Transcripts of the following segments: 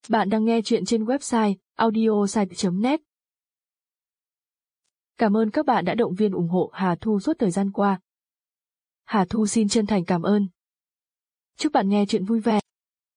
Bạn đang nghe chuyện trên website audiosite.net. Cảm ơn các bạn đã động viên ủng hộ Hà Thu suốt thời gian qua. Hà Thu xin chân thành cảm ơn. Chúc bạn nghe chuyện vui vẻ.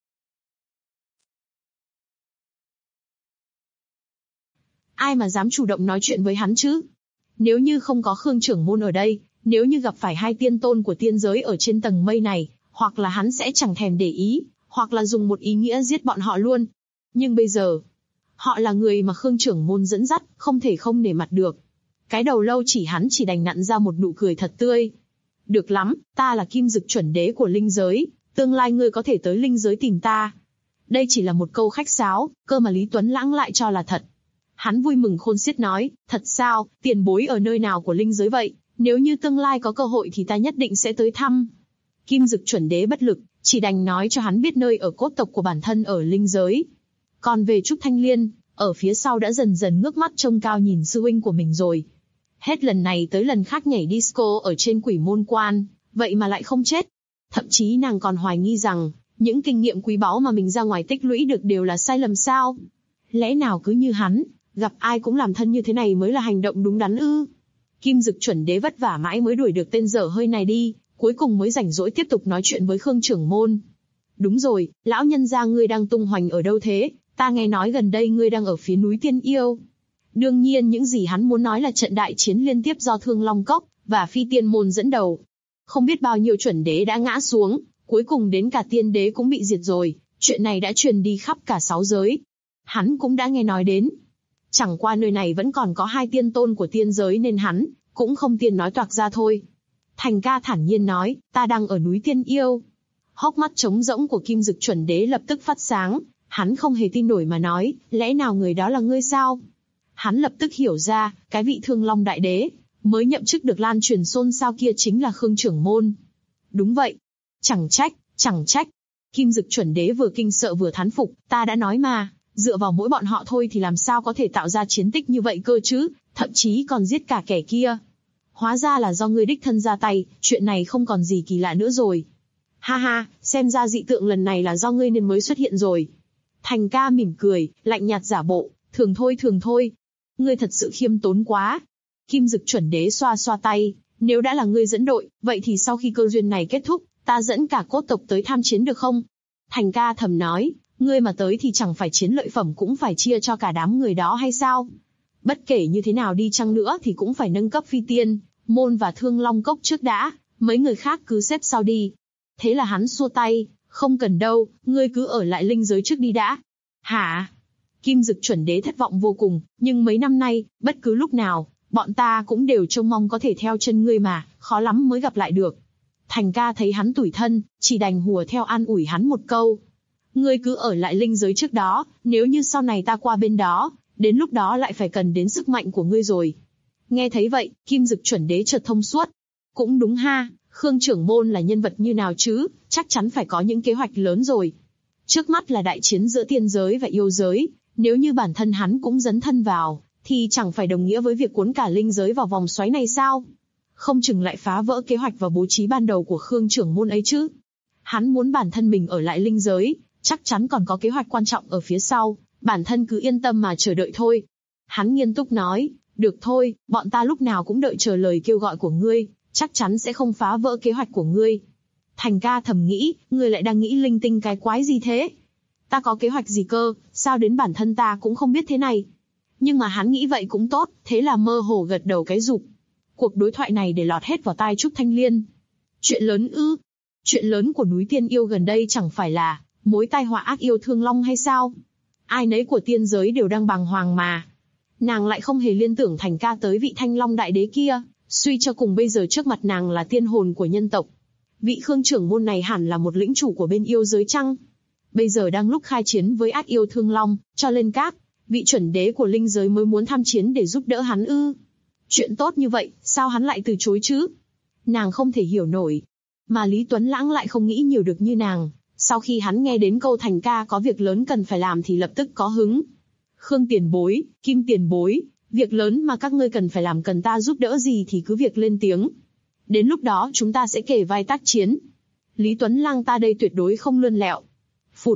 Ai mà dám chủ động nói chuyện với hắn chứ? Nếu như không có Khương trưởng môn ở đây, nếu như gặp phải hai tiên tôn của tiên giới ở trên tầng mây này, hoặc là hắn sẽ chẳng thèm để ý, hoặc là dùng một ý nghĩa giết bọn họ luôn. Nhưng bây giờ, họ là người mà Khương trưởng môn dẫn dắt, không thể không nể mặt được. Cái đầu lâu chỉ hắn chỉ đành nặn ra một nụ cười thật tươi. Được lắm, ta là Kim Dực chuẩn đế của linh giới, tương lai ngươi có thể tới linh giới tìm ta. Đây chỉ là một câu khách sáo, cơ mà Lý Tuấn Lãng lại cho là thật. Hắn vui mừng khôn xiết nói, thật sao, tiền bối ở nơi nào của linh giới vậy? Nếu như tương lai có cơ hội thì ta nhất định sẽ tới thăm. Kim Dực chuẩn đế bất lực, chỉ đành nói cho hắn biết nơi ở cốt tộc của bản thân ở linh giới. Còn về Trúc Thanh Liên, ở phía sau đã dần dần ngước mắt trông cao nhìn sư huynh của mình rồi. Hết lần này tới lần khác nhảy disco ở trên Quỷ Môn Quan, vậy mà lại không chết. Thậm chí nàng còn hoài nghi rằng, những kinh nghiệm quý báu mà mình ra ngoài tích lũy được đều là sai lầm sao? Lẽ nào cứ như hắn, gặp ai cũng làm thân như thế này mới là hành động đúng đắn ư? Kim Dực chuẩn đế vất vả mãi mới đuổi được tên dở hơi này đi, cuối cùng mới rảnh rỗi tiếp tục nói chuyện với Khương trưởng môn. Đúng rồi, lão nhân gia ngươi đang tung hoành ở đâu thế? Ta nghe nói gần đây ngươi đang ở phía núi Tiên Yêu. Đương nhiên những gì hắn muốn nói là trận đại chiến liên tiếp do Thương Long Cốc và Phi Tiên Môn dẫn đầu. Không biết bao nhiêu chuẩn đế đã ngã xuống, cuối cùng đến cả tiên đế cũng bị diệt rồi, chuyện này đã truyền đi khắp cả 6 giới. Hắn cũng đã nghe nói đến. Chẳng qua nơi này vẫn còn có 2 tiên tôn của tiên giới nên hắn cũng không tiện nói toạc ra thôi. Thành ca thản nhiên nói, ta đang ở núi Tiên Yêu. Hốc mắt trống rỗng của Kim Dực chuẩn đế lập tức phát sáng, hắn không hề tin nổi mà nói, lẽ nào người đó là ngươi sao? Hắn lập tức hiểu ra, cái vị Thương Long đại đế mới nhậm chức được lan truyền xôn xao kia chính là Khương trưởng môn. Đúng vậy. Chẳng trách. Kim Dực chuẩn đế vừa kinh sợ vừa thán phục, ta đã nói mà, dựa vào mỗi bọn họ thôi thì làm sao có thể tạo ra chiến tích như vậy cơ chứ, thậm chí còn giết cả kẻ kia. Hóa ra là do ngươi đích thân ra tay, chuyện này không còn gì kỳ lạ nữa rồi. Ha ha, xem ra dị tượng lần này là do ngươi nên mới xuất hiện rồi. Thành ca mỉm cười, lạnh nhạt giả bộ, thường thôi. Ngươi thật sự khiêm tốn quá. Kim Dực chuẩn đế xoa xoa tay, nếu đã là ngươi dẫn đội, vậy thì sau khi cơ duyên này kết thúc, ta dẫn cả cốt tộc tới tham chiến được không? Thành ca thầm nói, ngươi mà tới thì chẳng phải chiến lợi phẩm cũng phải chia cho cả đám người đó hay sao? Bất kể như thế nào đi chăng nữa thì cũng phải nâng cấp Phi Tiên Môn và Thương Long Cốc trước đã, mấy người khác cứ xếp sau đi. Thế là hắn xua tay, không cần đâu, ngươi cứ ở lại linh giới trước đi đã. Hả? Kim Dực chuẩn đế thất vọng vô cùng, nhưng mấy năm nay, bất cứ lúc nào, bọn ta cũng đều trông mong có thể theo chân ngươi mà, khó lắm mới gặp lại được. Thành ca thấy hắn tủi thân, chỉ đành hùa theo an ủi hắn một câu. Ngươi cứ ở lại linh giới trước đó, nếu như sau này ta qua bên đó, đến lúc đó lại phải cần đến sức mạnh của ngươi rồi. Nghe thấy vậy, Kim Dực chuẩn đế chợt thông suốt. Cũng đúng ha, Khương trưởng môn là nhân vật như nào chứ, chắc chắn phải có những kế hoạch lớn rồi. Trước mắt là đại chiến giữa tiên giới và yêu giới, nếu như bản thân hắn cũng dấn thân vào, thì chẳng phải đồng nghĩa với việc cuốn cả linh giới vào vòng xoáy này sao? Không chừng lại phá vỡ kế hoạch và bố trí ban đầu của Khương trưởng môn ấy chứ. Hắn muốn bản thân mình ở lại linh giới, chắc chắn còn có kế hoạch quan trọng ở phía sau, bản thân cứ yên tâm mà chờ đợi thôi. Hắn nghiêm túc nói, được thôi, bọn ta lúc nào cũng đợi chờ lời kêu gọi của ngươi, chắc chắn sẽ không phá vỡ kế hoạch của ngươi. Thành ca thầm nghĩ, ngươi lại đang nghĩ linh tinh cái quái gì thế? Ta có kế hoạch gì cơ, sao đến bản thân ta cũng không biết thế này? Nhưng mà hắn nghĩ vậy cũng tốt, thế là mơ hồ gật đầu cái rụp. Cuộc đối thoại này để lọt hết vào tai Trúc Thanh Liên. Chuyện lớn ư? Chuyện lớn của núi Tiên Yêu gần đây chẳng phải là mối tai họa ác yêu Thương Long hay sao? Ai nấy của tiên giới đều đang bàng hoàng mà. Nàng lại không hề liên tưởng Thành ca tới vị Thanh Long đại đế kia, suy cho cùng bây giờ trước mặt nàng là tiên hồn của nhân tộc. Vị Khương trưởng môn này hẳn là một lĩnh chủ của bên yêu giới chăng? Bây giờ đang lúc khai chiến với ác yêu Thương Long, cho lên các vị chuẩn đế của linh giới mới muốn tham chiến để giúp đỡ hắn ư? Chuyện tốt như vậy, sao hắn lại từ chối chứ? Nàng không thể hiểu nổi. Mà Lý Tuấn Lãng lại không nghĩ nhiều được như nàng, sau khi hắn nghe đến câu Thành ca có việc lớn cần phải làm thì lập tức có hứng. Khương tiền bối, Kim tiền bối, việc lớn mà các ngươi cần phải làm cần ta giúp đỡ gì thì cứ việc lên tiếng. Đến lúc đó chúng ta sẽ kề vai tác chiến. Lý Tuấn Lãng ta đây tuyệt đối không lươn lẹo. Phụt.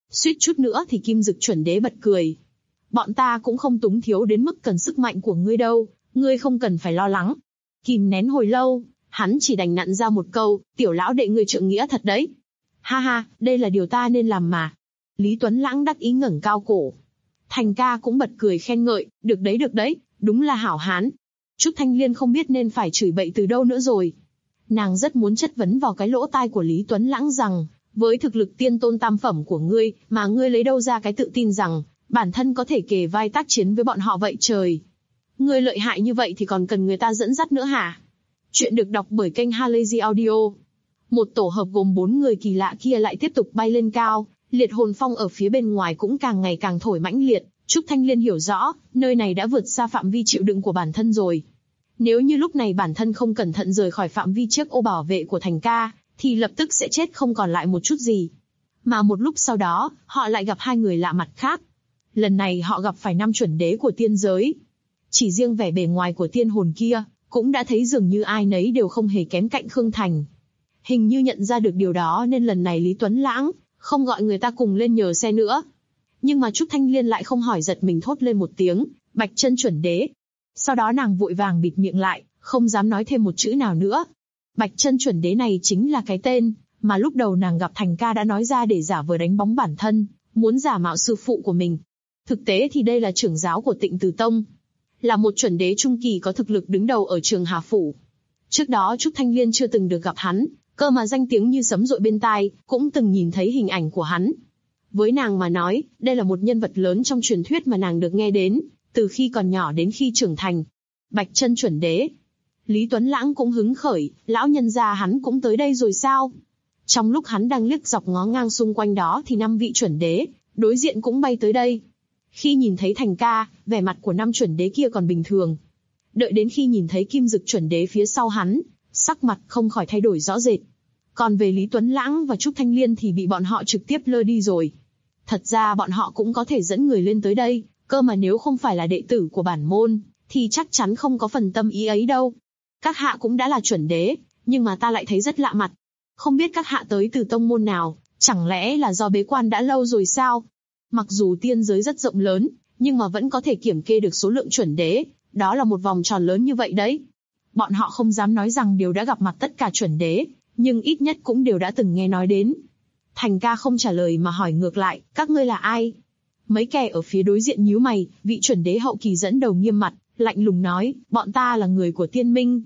Suýt chút nữa thì Kim Dực chuẩn đế bật cười. Bọn ta cũng không túng thiếu đến mức cần sức mạnh của ngươi đâu, ngươi không cần phải lo lắng. Kìm nén hồi lâu, hắn chỉ đành nặn ra một câu, tiểu lão đệ ngươi trượng nghĩa thật đấy. Ha ha, đây là điều ta nên làm mà. Lý Tuấn Lãng đắc ý ngẩng cao cổ. Thành ca cũng bật cười khen ngợi, được đấy, đúng là hảo hán. Trúc Thanh Liên không biết nên phải chửi bậy từ đâu nữa rồi. Nàng rất muốn chất vấn vào cái lỗ tai của Lý Tuấn Lãng rằng, với thực lực tiên tôn tam phẩm của ngươi, mà ngươi lấy đâu ra cái tự tin rằng, bản thân có thể kề vai tác chiến với bọn họ vậy trời. Ngươi lợi hại như vậy thì còn cần người ta dẫn dắt nữa hả? Chuyện được đọc bởi kênh Halazy Audio. Một tổ hợp gồm 4 người kỳ lạ kia lại tiếp tục bay lên cao, liệt hồn phong ở phía bên ngoài cũng càng ngày càng thổi mãnh liệt. Trúc Thanh Liên hiểu rõ, nơi này đã vượt xa phạm vi chịu đựng của bản thân rồi. Nếu như lúc này bản thân không cẩn thận rời khỏi phạm vi chiếc ô bảo vệ của Thành ca, thì lập tức sẽ chết không còn lại một chút gì. Mà một lúc sau đó, họ lại gặp 2 người lạ mặt khác. Lần này họ gặp phải 5 chuẩn đế của tiên giới. Chỉ riêng vẻ bề ngoài của tiên hồn kia, cũng đã thấy dường như ai nấy đều không hề kém cạnh Khương Thành. Hình như nhận ra được điều đó nên lần này Lý Tuấn Lãng không gọi người ta cùng lên nhờ xe nữa. Nhưng mà Trúc Thanh Liên lại không hỏi, giật mình thốt lên một tiếng, Bạch Chân chuẩn đế. Sau đó nàng vội vàng bịt miệng lại, không dám nói thêm một chữ nào nữa. Bạch Chân chuẩn đế này chính là cái tên mà lúc đầu nàng gặp Thành ca đã nói ra để giả vờ đánh bóng bản thân, muốn giả mạo sư phụ của mình. Thực tế thì đây là trưởng giáo của Tịnh Từ Tông, là một chuẩn đế trung kỳ có thực lực đứng đầu ở Trường Hà Phủ. Trước đó Trúc Thanh Liên chưa từng được gặp hắn, cơ mà danh tiếng như sấm dội bên tai, cũng từng nhìn thấy hình ảnh của hắn. Với nàng mà nói, đây là một nhân vật lớn trong truyền thuyết mà nàng được nghe đến, từ khi còn nhỏ đến khi trưởng thành. Bạch Chân chuẩn đế. Lý Tuấn Lãng cũng hứng khởi, lão nhân gia hắn cũng tới đây rồi sao? Trong lúc hắn đang liếc dọc ngó ngang xung quanh đó thì 5 vị chuẩn đế, đối diện cũng bay tới đây. Khi nhìn thấy Thành ca, vẻ mặt của 5 chuẩn đế kia còn bình thường. Đợi đến khi nhìn thấy Kim Dực chuẩn đế phía sau hắn, sắc mặt không khỏi thay đổi rõ rệt. Còn về Lý Tuấn Lãng và Trúc Thanh Liên thì bị bọn họ trực tiếp lơ đi rồi. Thật ra bọn họ cũng có thể dẫn người lên tới đây, cơ mà nếu không phải là đệ tử của bản môn, thì chắc chắn không có phần tâm ý ấy đâu. Các hạ cũng đã là chuẩn đế, nhưng mà ta lại thấy rất lạ mặt. Không biết các hạ tới từ tông môn nào, chẳng lẽ là do bế quan đã lâu rồi sao? Mặc dù tiên giới rất rộng lớn, nhưng mà vẫn có thể kiểm kê được số lượng chuẩn đế, đó là một vòng tròn lớn như vậy đấy. Bọn họ không dám nói rằng đều đã gặp mặt tất cả chuẩn đế, nhưng ít nhất cũng đều đã từng nghe nói đến. Thành ca không trả lời mà hỏi ngược lại, các ngươi là ai? Mấy kẻ ở phía đối diện nhíu mày, vị chuẩn đế hậu kỳ dẫn đầu nghiêm mặt, lạnh lùng nói, bọn ta là người của Tiên Minh.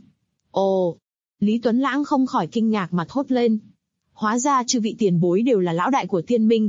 Ồ! Lý Tuấn Lãng không khỏi kinh ngạc mà thốt lên. Hóa ra chư vị tiền bối đều là lão đại của Tiên Minh,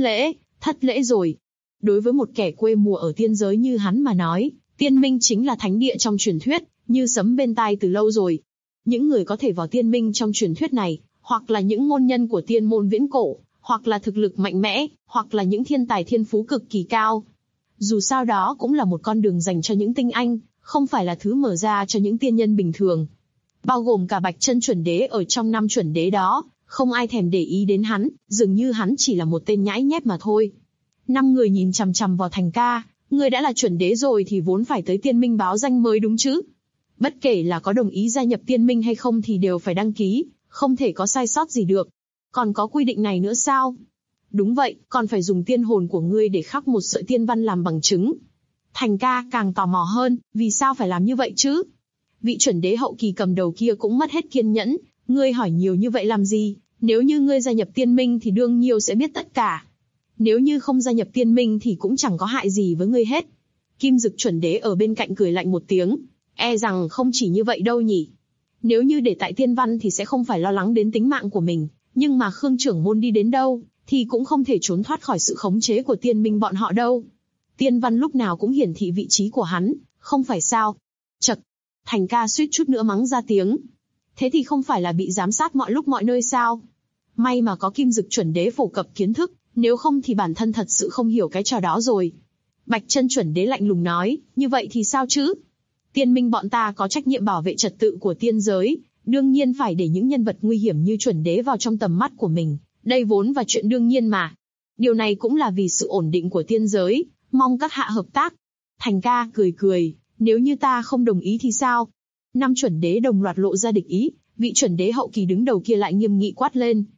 thất lễ rồi. Đối với một kẻ quê mùa ở tiên giới như hắn mà nói, Tiên Minh chính là thánh địa trong truyền thuyết, như sấm bên tai từ lâu rồi. Những người có thể vào Tiên Minh trong truyền thuyết này, hoặc là những môn nhân của tiên môn viễn cổ, hoặc là thực lực mạnh mẽ, hoặc là những thiên tài thiên phú cực kỳ cao. Dù sao đó cũng là một con đường dành cho những tinh anh, không phải là thứ mở ra cho những tiên nhân bình thường. Bao gồm cả Bạch Chân chuẩn đế ở trong 5 chuẩn đế đó, không ai thèm để ý đến hắn, dường như hắn chỉ là một tên nhãi nhép mà thôi. 5 người nhìn chằm chằm vào Thành ca, người đã là chuẩn đế rồi thì vốn phải tới Tiên Minh báo danh mới đúng chứ. Bất kể là có đồng ý gia nhập Tiên Minh hay không thì đều phải đăng ký, không thể có sai sót gì được. Còn có quy định này nữa sao? Đúng vậy, còn phải dùng tiên hồn của ngươi để khắc một sợi tiên văn làm bằng chứng. Thành ca càng tò mò hơn, vì sao phải làm như vậy chứ? Vị chuẩn đế hậu kỳ cầm đầu kia cũng mất hết kiên nhẫn, ngươi hỏi nhiều như vậy làm gì? Nếu như ngươi gia nhập Tiên Minh thì đương nhiên sẽ biết tất cả. Nếu như không gia nhập Tiên Minh thì cũng chẳng có hại gì với ngươi hết. Kim Dực chuẩn đế ở bên cạnh cười lạnh một tiếng, e rằng không chỉ như vậy đâu nhỉ. Nếu như để tại tiên văn thì sẽ không phải lo lắng đến tính mạng của mình, nhưng mà Khương trưởng môn đi đến đâu, thì cũng không thể trốn thoát khỏi sự khống chế của Tiên Minh bọn họ đâu. Tiên văn lúc nào cũng hiển thị vị trí của hắn, không phải sao? Chậc! Thành ca suýt chút nữa mắng ra tiếng. Thế thì không phải là bị giám sát mọi lúc mọi nơi sao? May mà có Kim Dực chuẩn đế phổ cập kiến thức, nếu không thì bản thân thật sự không hiểu cái trò đó rồi. Bạch Chân chuẩn đế lạnh lùng nói, như vậy thì sao chứ? Tiên Minh bọn ta có trách nhiệm bảo vệ trật tự của tiên giới, đương nhiên phải để những nhân vật nguy hiểm như chuẩn đế vào trong tầm mắt của mình, đây vốn là chuyện đương nhiên mà. Điều này cũng là vì sự ổn định của tiên giới, mong các hạ hợp tác. Thành ca cười, nếu như ta không đồng ý thì sao? 5 chuẩn đế đồng loạt lộ ra địch ý, vị chuẩn đế hậu kỳ đứng đầu kia lại nghiêm nghị quát lên,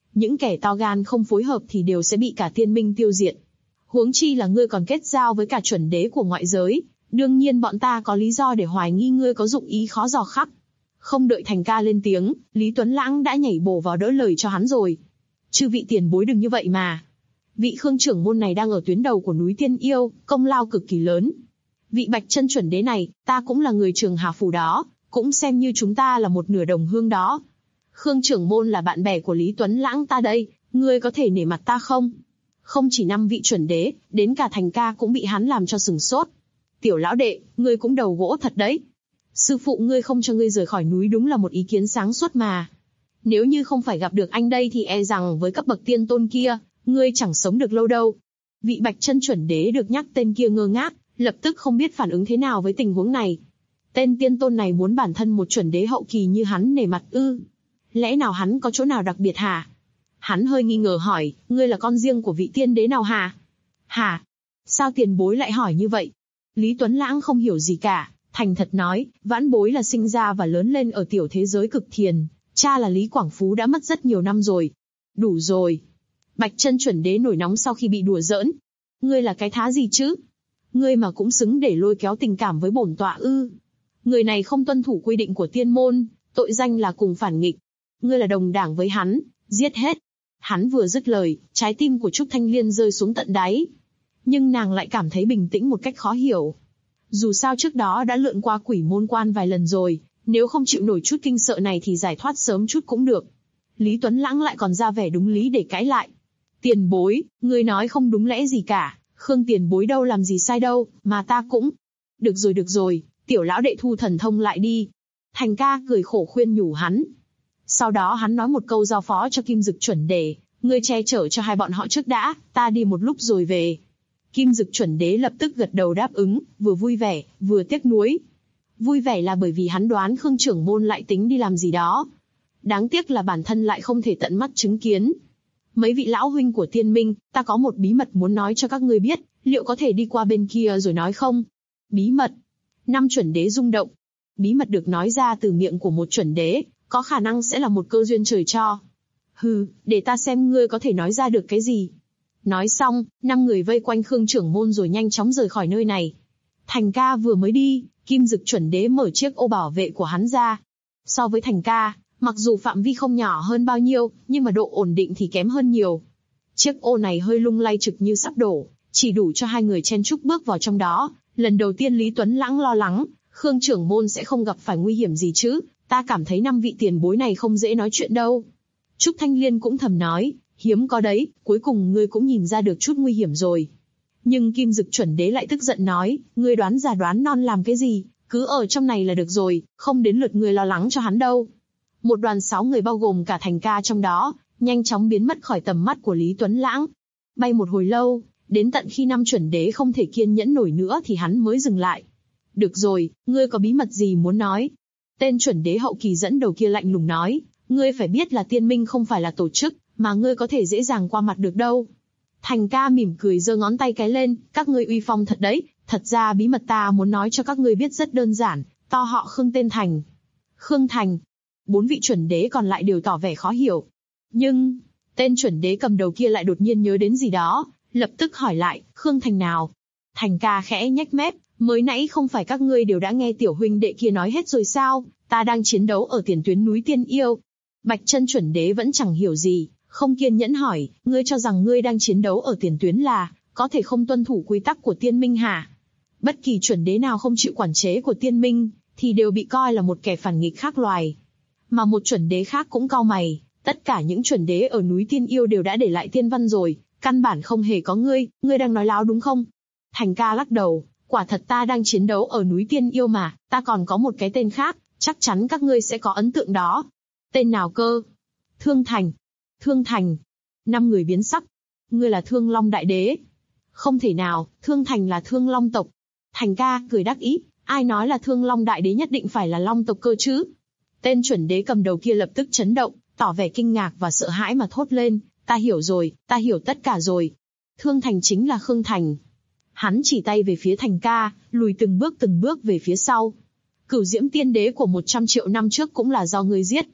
Những kẻ to gan không phối hợp thì đều sẽ bị cả tiên minh tiêu diệt. Huống chi là ngươi còn kết giao với cả chuẩn đế của ngoại giới, đương nhiên bọn ta có lý do để hoài nghi ngươi có dụng ý khó dò khắc. Không đợi Thành ca lên tiếng, Lý Tuấn Lãng đã nhảy bổ vào đỡ lời cho hắn rồi. Chư vị tiền bối đừng như vậy mà. Vị Khương trưởng môn này đang ở tuyến đầu của núi Tiên Yêu, công lao cực kỳ lớn. Vị Bạch Chân chuẩn đế này, ta cũng là người Trường Hà phủ đó, cũng xem như chúng ta là một nửa đồng hương đó. Khương trưởng môn là bạn bè của Lý Tuấn Lãng ta đây, ngươi có thể nể mặt ta không? Không chỉ 5 vị chuẩn đế, đến cả Thành ca cũng bị hắn làm cho sừng sốt. Tiểu lão đệ, ngươi cũng đầu gỗ thật đấy. Sư phụ ngươi không cho ngươi rời khỏi núi đúng là một ý kiến sáng suốt mà. Nếu như không phải gặp được anh đây thì e rằng với cấp bậc tiên tôn kia, ngươi chẳng sống được lâu đâu. Vị Bạch Chân chuẩn đế được nhắc tên kia ngơ ngác, lập tức không biết phản ứng thế nào với tình huống này. Tên tiên tôn này muốn bản thân một chuẩn đế hậu kỳ như hắn nể mặt ư? Lẽ nào hắn có chỗ nào đặc biệt hả? Hắn hơi nghi ngờ hỏi, ngươi là con riêng của vị tiên đế nào hả? Hả? Sao tiền bối lại hỏi như vậy? Lý Tuấn Lãng không hiểu gì cả, thành thật nói, vãn bối là sinh ra và lớn lên ở tiểu thế giới cực thiền, cha là Lý Quảng Phú đã mất rất nhiều năm rồi. Đủ rồi. Bạch Chân chuẩn đế nổi nóng sau khi bị đùa giỡn. Ngươi là cái thá gì chứ? Ngươi mà cũng xứng để lôi kéo tình cảm với bổn tọa ư? Người này không tuân thủ quy định của tiên môn, tội danh là cùng phản nghịch. Ngươi là đồng đảng với hắn, giết hết. Hắn vừa dứt lời, trái tim của Trúc Thanh Liên rơi xuống tận đáy. Nhưng nàng lại cảm thấy bình tĩnh một cách khó hiểu. Dù sao trước đó đã lượn qua Quỷ Môn Quan vài lần rồi, nếu không chịu nổi chút kinh sợ này thì giải thoát sớm chút cũng được. Lý Tuấn Lãng lại còn ra vẻ đúng lý để cãi lại. Tiền bối, ngươi nói không đúng lẽ gì cả, Khương tiền bối đâu làm gì sai đâu, mà ta cũng... Được rồi, tiểu lão đệ thu thần thông lại đi. Thành ca cười khổ khuyên nhủ hắn. Sau đó hắn nói một câu giao phó cho Kim Dực chuẩn đế, ngươi che chở cho hai bọn họ trước đã, ta đi một lúc rồi về. Kim Dực chuẩn đế lập tức gật đầu đáp ứng, vừa vui vẻ, vừa tiếc nuối. Vui vẻ là bởi vì hắn đoán Khương trưởng môn lại tính đi làm gì đó. Đáng tiếc là bản thân lại không thể tận mắt chứng kiến. Mấy vị lão huynh của tiên minh, ta có một bí mật muốn nói cho các ngươi biết, liệu có thể đi qua bên kia rồi nói không? Bí mật. 5 chuẩn đế rung động. Bí mật được nói ra từ miệng của một chuẩn đế, có khả năng sẽ là một cơ duyên trời cho. Hừ, để ta xem ngươi có thể nói ra được cái gì. Nói xong, 5 người vây quanh Khương trưởng môn rồi nhanh chóng rời khỏi nơi này. Thành ca vừa mới đi, Kim Dực chuẩn đế mở chiếc ô bảo vệ của hắn ra. So với Thành ca, mặc dù phạm vi không nhỏ hơn bao nhiêu, nhưng mà độ ổn định thì kém hơn nhiều. Chiếc ô này hơi lung lay trực như sắp đổ, chỉ đủ cho 2 người chen chúc bước vào trong đó. Lần đầu tiên Lý Tuấn Lãng lo lắng, Khương trưởng môn sẽ không gặp phải nguy hiểm gì chứ, ta cảm thấy 5 vị tiền bối này không dễ nói chuyện đâu. Trúc Thanh Liên cũng thầm nói, hiếm có đấy, cuối cùng ngươi cũng nhìn ra được chút nguy hiểm rồi. Nhưng Kim Dực chuẩn đế lại tức giận nói, ngươi đoán già đoán non làm cái gì, cứ ở trong này là được rồi, không đến lượt ngươi lo lắng cho hắn đâu. Một đoàn 6 người bao gồm cả Thành ca trong đó, nhanh chóng biến mất khỏi tầm mắt của Lý Tuấn Lãng. Bay một hồi lâu, đến tận khi 5 chuẩn đế không thể kiên nhẫn nổi nữa thì hắn mới dừng lại. Được rồi, ngươi có bí mật gì muốn nói? Tên chuẩn đế hậu kỳ dẫn đầu kia lạnh lùng nói, ngươi phải biết là tiên minh không phải là tổ chức, mà ngươi có thể dễ dàng qua mặt được đâu. Thành ca mỉm cười giơ ngón tay cái lên, các ngươi uy phong thật đấy, thật ra bí mật ta muốn nói cho các ngươi biết rất đơn giản, to họ Khương tên Thành. Khương Thành. 4 vị chuẩn đế còn lại đều tỏ vẻ khó hiểu. Nhưng, tên chuẩn đế cầm đầu kia lại đột nhiên nhớ đến gì đó, lập tức hỏi lại, Khương Thành nào? Thành ca khẽ nhếch mép, mới nãy không phải các ngươi đều đã nghe tiểu huynh đệ kia nói hết rồi sao, ta đang chiến đấu ở tiền tuyến núi Tiên Yêu. Bạch Chân chuẩn đế vẫn chẳng hiểu gì, không kiên nhẫn hỏi, ngươi cho rằng ngươi đang chiến đấu ở tiền tuyến là, có thể không tuân thủ quy tắc của tiên minh hả? Bất kỳ chuẩn đế nào không chịu quản chế của tiên minh, thì đều bị coi là một kẻ phản nghịch khác loài. Mà một chuẩn đế khác cũng cau mày, tất cả những chuẩn đế ở núi Tiên Yêu đều đã để lại tiên văn rồi, căn bản không hề có ngươi đang nói láo đúng không? Thành ca lắc đầu, quả thật ta đang chiến đấu ở núi Tiên Yêu mà, ta còn có một cái tên khác, chắc chắn các ngươi sẽ có ấn tượng đó. Tên nào cơ? Thương Thành. Thương Thành. 5 người biến sắc. Ngươi là Thương Long Đại Đế. Không thể nào, Thương Thành là Thương Long tộc. Thành ca cười đắc ý, ai nói là Thương Long Đại Đế nhất định phải là Long tộc cơ chứ? Tên chuẩn đế cầm đầu kia lập tức chấn động, tỏ vẻ kinh ngạc và sợ hãi mà thốt lên, ta hiểu rồi, ta hiểu tất cả rồi. Thương Thành chính là Khương Thành. Hắn chỉ tay về phía Thành ca, lùi từng bước về phía sau. Cửu Diễm Tiên Đế của 100 triệu năm trước cũng là do ngươi giết.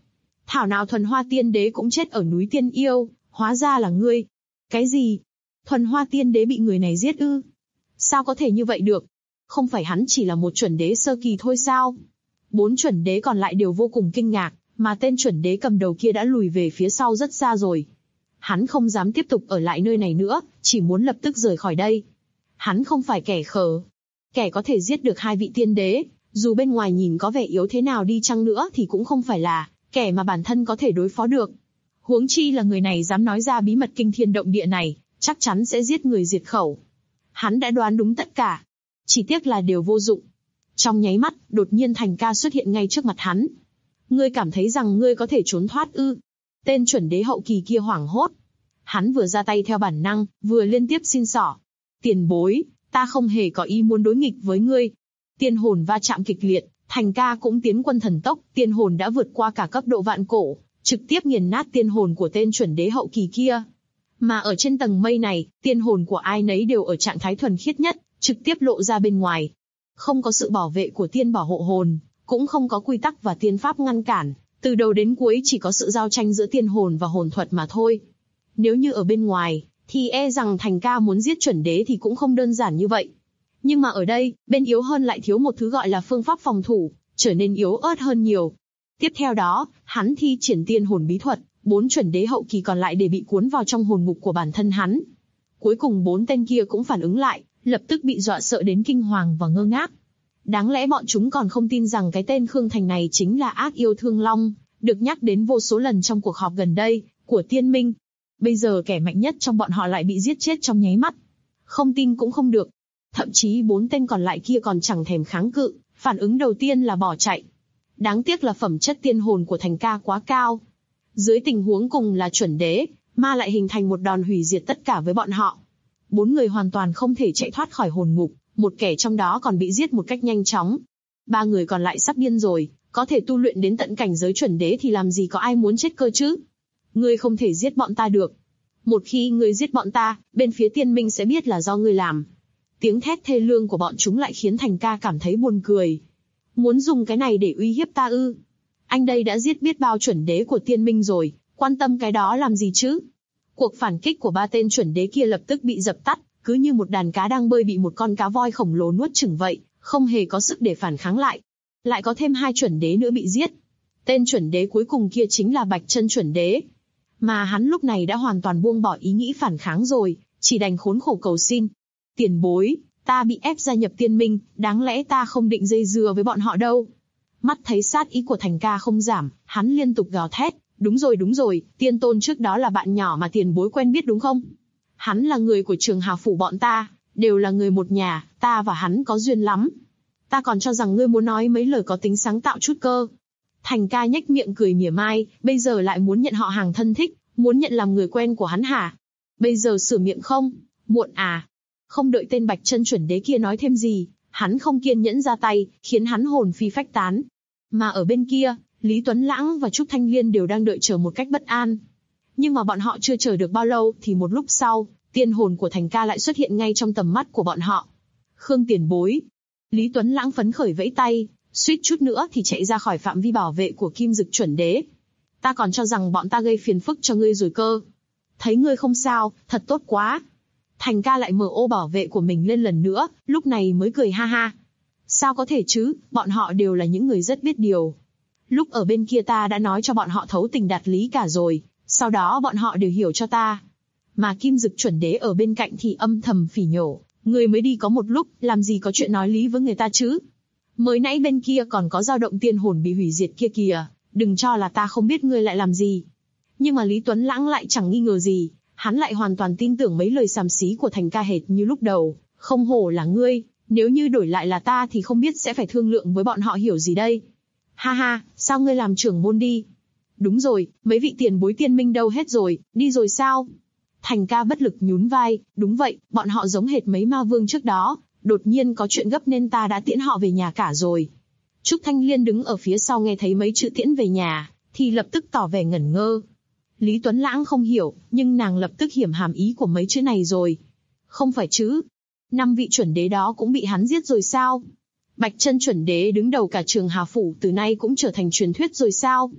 Thảo nào Thuần Hoa Tiên Đế cũng chết ở núi Tiên Yêu, hóa ra là ngươi. Cái gì? Thuần Hoa Tiên Đế bị người này giết ư? Sao có thể như vậy được? Không phải hắn chỉ là một chuẩn đế sơ kỳ thôi sao? 4 chuẩn đế còn lại đều vô cùng kinh ngạc, mà tên chuẩn đế cầm đầu kia đã lùi về phía sau rất xa rồi. Hắn không dám tiếp tục ở lại nơi này nữa, chỉ muốn lập tức rời khỏi đây. Hắn không phải kẻ khờ. Kẻ có thể giết được 2 vị tiên đế, dù bên ngoài nhìn có vẻ yếu thế nào đi chăng nữa thì cũng không phải là kẻ mà bản thân có thể đối phó được. Huống chi là người này dám nói ra bí mật kinh thiên động địa này, chắc chắn sẽ giết người diệt khẩu. Hắn đã đoán đúng tất cả. Chỉ tiếc là đều vô dụng. Trong nháy mắt, đột nhiên Thành Ca xuất hiện ngay trước mặt hắn. Ngươi cảm thấy rằng ngươi có thể trốn thoát ư? Tên chuẩn đế hậu kỳ kia hoảng hốt. Hắn vừa ra tay theo bản năng, vừa liên tiếp xin xỏ. Tiền bối, ta không hề có ý muốn đối nghịch với ngươi. Tiên hồn va chạm kịch liệt, Thành Ca cũng tiến quân thần tốc, tiên hồn đã vượt qua cả cấp độ vạn cổ, trực tiếp nghiền nát tiên hồn của tên chuẩn đế hậu kỳ kia. Mà ở trên tầng mây này, tiên hồn của ai nấy đều ở trạng thái thuần khiết nhất, trực tiếp lộ ra bên ngoài. Không có sự bảo vệ của tiên bảo hộ hồn, cũng không có quy tắc và tiên pháp ngăn cản, từ đầu đến cuối chỉ có sự giao tranh giữa tiên hồn và hồn thuật mà thôi. Nếu như ở bên ngoài, thì e rằng Thành Ca muốn giết chuẩn đế thì cũng không đơn giản như vậy. Nhưng mà ở đây, bên yếu hơn lại thiếu một thứ gọi là phương pháp phòng thủ, trở nên yếu ớt hơn nhiều. Tiếp theo đó, hắn thi triển tiên hồn bí thuật, 4 chuẩn đế hậu kỳ còn lại để bị cuốn vào trong hồn ngục của bản thân hắn. Cuối cùng 4 tên kia cũng phản ứng lại, lập tức bị dọa sợ đến kinh hoàng và ngơ ngác. Đáng lẽ bọn chúng còn không tin rằng cái tên Khương Thành này chính là ác yêu Thương Long, được nhắc đến vô số lần trong cuộc họp gần đây, của Tiên Minh. Bây giờ kẻ mạnh nhất trong bọn họ lại bị giết chết trong nháy mắt. Không tin cũng không được. Thậm chí 4 tên còn lại kia còn chẳng thèm kháng cự, phản ứng đầu tiên là bỏ chạy. Đáng tiếc là phẩm chất tiên hồn của Thành Ca quá cao. Dưới tình huống cùng là chuẩn đế, ma lại hình thành một đòn hủy diệt tất cả với bọn họ. 4 người hoàn toàn không thể chạy thoát khỏi hồn ngục, một kẻ trong đó còn bị giết một cách nhanh chóng. 3 người còn lại sắp điên rồi, có thể tu luyện đến tận cảnh giới chuẩn đế thì làm gì có ai muốn chết cơ chứ? Ngươi không thể giết bọn ta được. Một khi ngươi giết bọn ta, bên phía Tiên Minh sẽ biết là do ngươi làm. Tiếng thét thê lương của bọn chúng lại khiến Thành Ca cảm thấy buồn cười. Muốn dùng cái này để uy hiếp ta ư? Anh đây đã giết biết bao chuẩn đế của Tiên Minh rồi, quan tâm cái đó làm gì chứ? Cuộc phản kích của 3 tên chuẩn đế kia lập tức bị dập tắt, cứ như một đàn cá đang bơi bị một con cá voi khổng lồ nuốt chửng vậy, không hề có sức để phản kháng lại. Lại có thêm 2 chuẩn đế nữa bị giết. Tên chuẩn đế cuối cùng kia chính là Bạch Chân chuẩn đế. Mà hắn lúc này đã hoàn toàn buông bỏ ý nghĩ phản kháng rồi, chỉ đành khốn khổ cầu xin. Tiền bối, ta bị ép gia nhập Tiên Minh, đáng lẽ ta không định dây dưa với bọn họ đâu. Mắt thấy sát ý của Thành Ca không giảm, hắn liên tục gào thét. Đúng rồi, tiên tôn trước đó là bạn nhỏ mà tiền bối quen biết đúng không? Hắn là người của Trường Hà Phủ bọn ta, đều là người một nhà, ta và hắn có duyên lắm. Ta còn cho rằng ngươi muốn nói mấy lời có tính sáng tạo chút cơ. Thành Ca nhếch miệng cười mỉa mai, bây giờ lại muốn nhận họ hàng thân thích, muốn nhận làm người quen của hắn hả? Bây giờ sửa miệng không? Muộn à? Không đợi tên Bạch Chân chuẩn đế kia nói thêm gì, hắn không kiên nhẫn ra tay, khiến hắn hồn phi phách tán. Mà ở bên kia, Lý Tuấn Lãng và Trúc Thanh Liên đều đang đợi chờ một cách bất an. Nhưng mà bọn họ chưa chờ được bao lâu thì một lúc sau, tiên hồn của Thành Ca lại xuất hiện ngay trong tầm mắt của bọn họ. Khương tiền bối. Lý Tuấn Lãng phấn khởi vẫy tay, suýt chút nữa thì chạy ra khỏi phạm vi bảo vệ của Kim Dực chuẩn đế. Ta còn cho rằng bọn ta gây phiền phức cho ngươi rồi cơ. Thấy ngươi không sao, thật tốt quá. Thành Ca lại mở ô bảo vệ của mình lên lần nữa, lúc này mới cười ha ha. Sao có thể chứ, bọn họ đều là những người rất biết điều. Lúc ở bên kia ta đã nói cho bọn họ thấu tình đạt lý cả rồi, sau đó bọn họ đều hiểu cho ta. Mà Kim Dực chuẩn đế ở bên cạnh thì âm thầm phỉ nhổ, người mới đi có một lúc, làm gì có chuyện nói lý với người ta chứ. Mới nãy bên kia còn có dao động tiên hồn bị hủy diệt kia kìa, đừng cho là ta không biết ngươi lại làm gì. Nhưng mà Lý Tuấn Lãng lại chẳng nghi ngờ gì, hắn lại hoàn toàn tin tưởng mấy lời xàm xí của Thành Ca hệt như lúc đầu, không hổ là ngươi, nếu như đổi lại là ta thì không biết sẽ phải thương lượng với bọn họ hiểu gì đây. Ha ha, sao ngươi làm trưởng môn đi? Đúng rồi, mấy vị tiền bối Tiên Minh đâu hết rồi, đi rồi sao? Thành Ca bất lực nhún vai, đúng vậy, bọn họ giống hệt mấy ma vương trước đó, đột nhiên có chuyện gấp nên ta đã tiễn họ về nhà cả rồi. Trúc Thanh Liên đứng ở phía sau nghe thấy mấy chữ tiễn về nhà, thì lập tức tỏ vẻ ngẩn ngơ. Lý Tuấn Lãng không hiểu, nhưng nàng lập tức hiểu hàm ý của mấy chữ này rồi. Không phải chứ? 5 vị chuẩn đế đó cũng bị hắn giết rồi sao? Bạch Chân chuẩn đế đứng đầu cả Trường Hà Phủ từ nay cũng trở thành truyền thuyết rồi sao?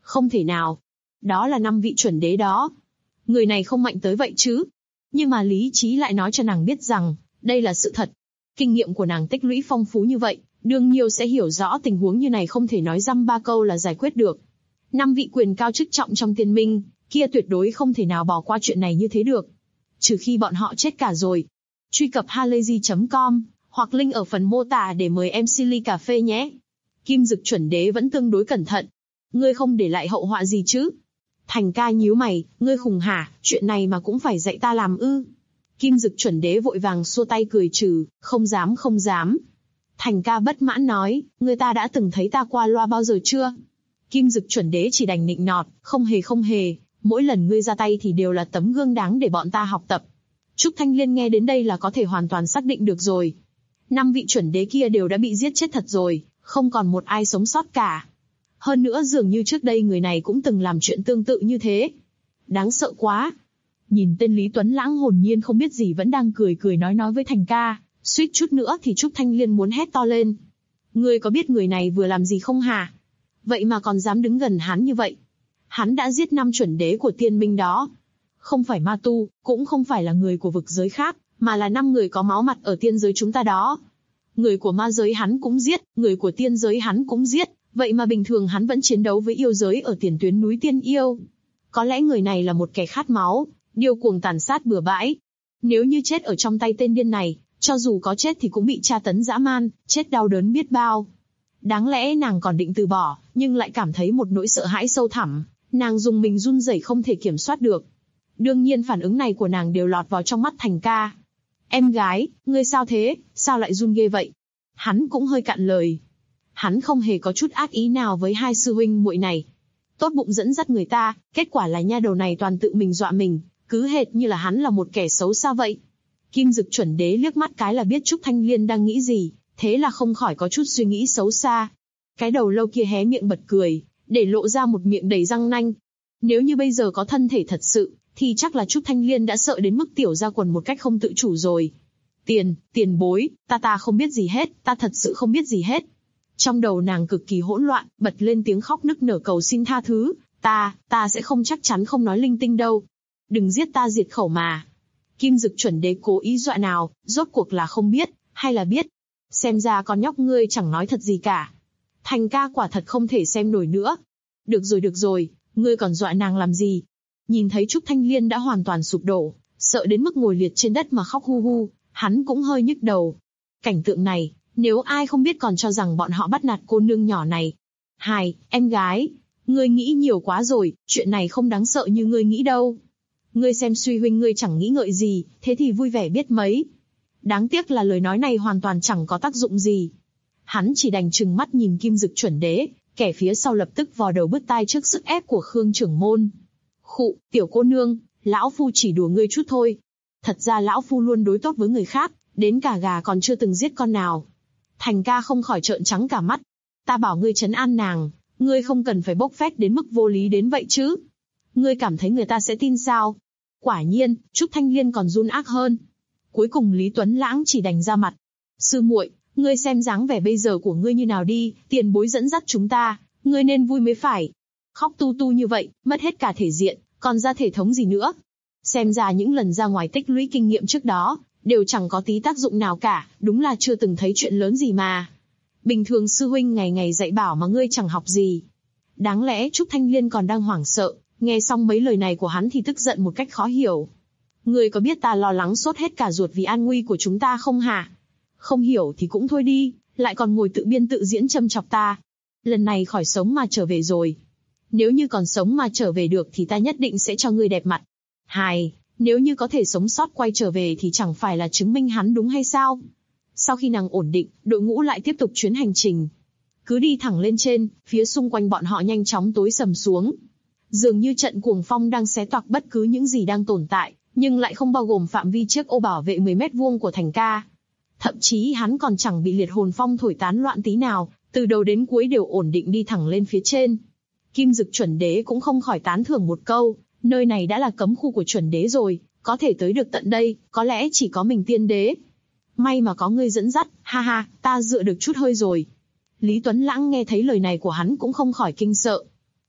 Không thể nào. Đó là 5 vị chuẩn đế đó. Người này không mạnh tới vậy chứ. Nhưng mà lý trí lại nói cho nàng biết rằng, đây là sự thật. Kinh nghiệm của nàng tích lũy phong phú như vậy, đương nhiên sẽ hiểu rõ tình huống như này không thể nói dăm ba câu là giải quyết được. 5 vị quyền cao chức trọng trong Tiên Minh, kia tuyệt đối không thể nào bỏ qua chuyện này như thế được. Trừ khi bọn họ chết cả rồi. Truy cập halayzi.com, hoặc link ở phần mô tả để mời MC ly cà phê nhé. Kim Dực chuẩn đế vẫn tương đối cẩn thận. Ngươi không để lại hậu họa gì chứ? Thành ca nhíu mày, ngươi khùng hả, chuyện này mà cũng phải dạy ta làm ư? Kim Dực chuẩn đế vội vàng xua tay cười trừ, không dám không dám. Thành ca bất mãn nói, ngươi ta đã từng thấy ta qua loa bao giờ chưa? Kim Dực chuẩn đế chỉ đành nịnh nọt, không hề, mỗi lần ngươi ra tay thì đều là tấm gương đáng để bọn ta học tập. Trúc Thanh Liên nghe đến đây là có thể hoàn toàn xác định được rồi. 5 vị chuẩn đế kia đều đã bị giết chết thật rồi, không còn một ai sống sót cả. Hơn nữa dường như trước đây người này cũng từng làm chuyện tương tự như thế. Đáng sợ quá. Nhìn tên Lý Tuấn Lãng hồn nhiên không biết gì vẫn đang cười nói với Thành ca, suýt chút nữa thì Trúc Thanh Liên muốn hét to lên. Ngươi có biết người này vừa làm gì không hả? Vậy mà còn dám đứng gần hắn như vậy. Hắn đã giết 5 chuẩn đế của Tiên Minh đó. Không phải ma tu, cũng không phải là người của vực giới khác, mà là 5 người có máu mặt ở tiên giới chúng ta đó. Người của ma giới hắn cũng giết, người của tiên giới hắn cũng giết, vậy mà bình thường hắn vẫn chiến đấu với yêu giới ở tiền tuyến núi Tiên Yêu. Có lẽ người này là một kẻ khát máu, điêu cuồng tàn sát bừa bãi. Nếu như chết ở trong tay tên điên này, cho dù có chết thì cũng bị tra tấn dã man, chết đau đớn biết bao. Đáng lẽ nàng còn định từ bỏ, nhưng lại cảm thấy một nỗi sợ hãi sâu thẳm, nàng dùng mình run rẩy không thể kiểm soát được. Đương nhiên phản ứng này của nàng đều lọt vào trong mắt Thành ca. Em gái, ngươi sao thế, sao lại run ghê vậy? Hắn cũng hơi cạn lời. Hắn không hề có chút ác ý nào với hai sư huynh muội này. Tốt bụng dẫn dắt người ta, kết quả là nha đầu này toàn tự mình dọa mình, cứ hệt như là hắn là một kẻ xấu sao vậy. Kim Dực chuẩn đế liếc mắt cái là biết Trúc Thanh Liên đang nghĩ gì, thế là không khỏi có chút suy nghĩ xấu xa. Cái đầu lâu kia hé miệng bật cười, để lộ ra một miệng đầy răng nanh. Nếu như bây giờ có thân thể thật sự, thì chắc là Trúc Thanh Liên đã sợ đến mức tiểu ra quần một cách không tự chủ rồi. Tiền bối, ta không biết gì hết, ta thật sự không biết gì hết. Trong đầu nàng cực kỳ hỗn loạn, bật lên tiếng khóc nức nở cầu xin tha thứ. Ta sẽ không chắc chắn không nói linh tinh đâu. Đừng giết ta diệt khẩu mà. Kim Dực chuẩn đế cố ý dọa nào, rốt cuộc là không biết, hay là biết. Xem ra con nhóc ngươi chẳng nói thật gì cả. Thành ca quả thật không thể xem nổi nữa. Được rồi, ngươi còn dọa nàng làm gì? Nhìn thấy Trúc Thanh Liên đã hoàn toàn sụp đổ, sợ đến mức ngồi liệt trên đất mà khóc hu hu, hắn cũng hơi nhức đầu. Cảnh tượng này, nếu ai không biết còn cho rằng bọn họ bắt nạt cô nương nhỏ này. Em gái, ngươi nghĩ nhiều quá rồi, chuyện này không đáng sợ như ngươi nghĩ đâu. Ngươi xem suy huynh ngươi chẳng nghĩ ngợi gì, thế thì vui vẻ biết mấy. Đáng tiếc là lời nói này hoàn toàn chẳng có tác dụng gì. Hắn chỉ đành trừng mắt nhìn Kim Dực chuẩn đế, kẻ phía sau lập tức vò đầu bứt tai trước sức ép của Khương trưởng môn. Khụ, tiểu cô nương, lão phu chỉ đùa ngươi chút thôi. Thật ra lão phu luôn đối tốt với người khác, đến cả gà còn chưa từng giết con nào. Thành ca không khỏi trợn trắng cả mắt. Ta bảo ngươi trấn an nàng, ngươi không cần phải bốc phét đến mức vô lý đến vậy chứ. Ngươi cảm thấy người ta sẽ tin sao? Quả nhiên, Trúc Thanh Liên còn run ác hơn. Cuối cùng Lý Tuấn Lãng chỉ đành ra mặt. Sư muội, ngươi xem dáng vẻ bây giờ của ngươi như nào đi, tiền bối dẫn dắt chúng ta, ngươi nên vui mới phải. Khóc tu như vậy, mất hết cả thể diện, còn ra thể thống gì nữa. Xem ra những lần ra ngoài tích lũy kinh nghiệm trước đó, đều chẳng có tí tác dụng nào cả, đúng là chưa từng thấy chuyện lớn gì mà. Bình thường sư huynh ngày ngày dạy bảo mà ngươi chẳng học gì. Đáng lẽ Trúc Thanh Liên còn đang hoảng sợ, nghe xong mấy lời này của hắn thì tức giận một cách khó hiểu. Ngươi có biết ta lo lắng sốt hết cả ruột vì an nguy của chúng ta không hả? Không hiểu thì cũng thôi đi, lại còn ngồi tự biên tự diễn châm chọc ta. Lần này khỏi sống mà trở về rồi. Nếu như còn sống mà trở về được thì ta nhất định sẽ cho ngươi đẹp mặt. Nếu như có thể sống sót quay trở về thì chẳng phải là chứng minh hắn đúng hay sao? Sau khi nàng ổn định, đội ngũ lại tiếp tục chuyến hành trình. Cứ đi thẳng lên trên, phía xung quanh bọn họ nhanh chóng tối sầm xuống. Dường như trận cuồng phong đang xé toạc bất cứ những gì đang tồn tại, nhưng lại không bao gồm phạm vi chiếc ô bảo vệ 10 mét vuông của Thành ca. Thậm chí hắn còn chẳng bị liệt hồn phong thổi tán loạn tí nào, từ đầu đến cuối đều ổn định đi thẳng lên phía trên. Kim Dực chuẩn đế cũng không khỏi tán thưởng một câu, nơi này đã là cấm khu của chuẩn đế rồi, có thể tới được tận đây, có lẽ chỉ có mình tiên đế. May mà có ngươi dẫn dắt, ta dựa được chút hơi rồi. Lý Tuấn Lãng nghe thấy lời này của hắn cũng không khỏi kinh sợ.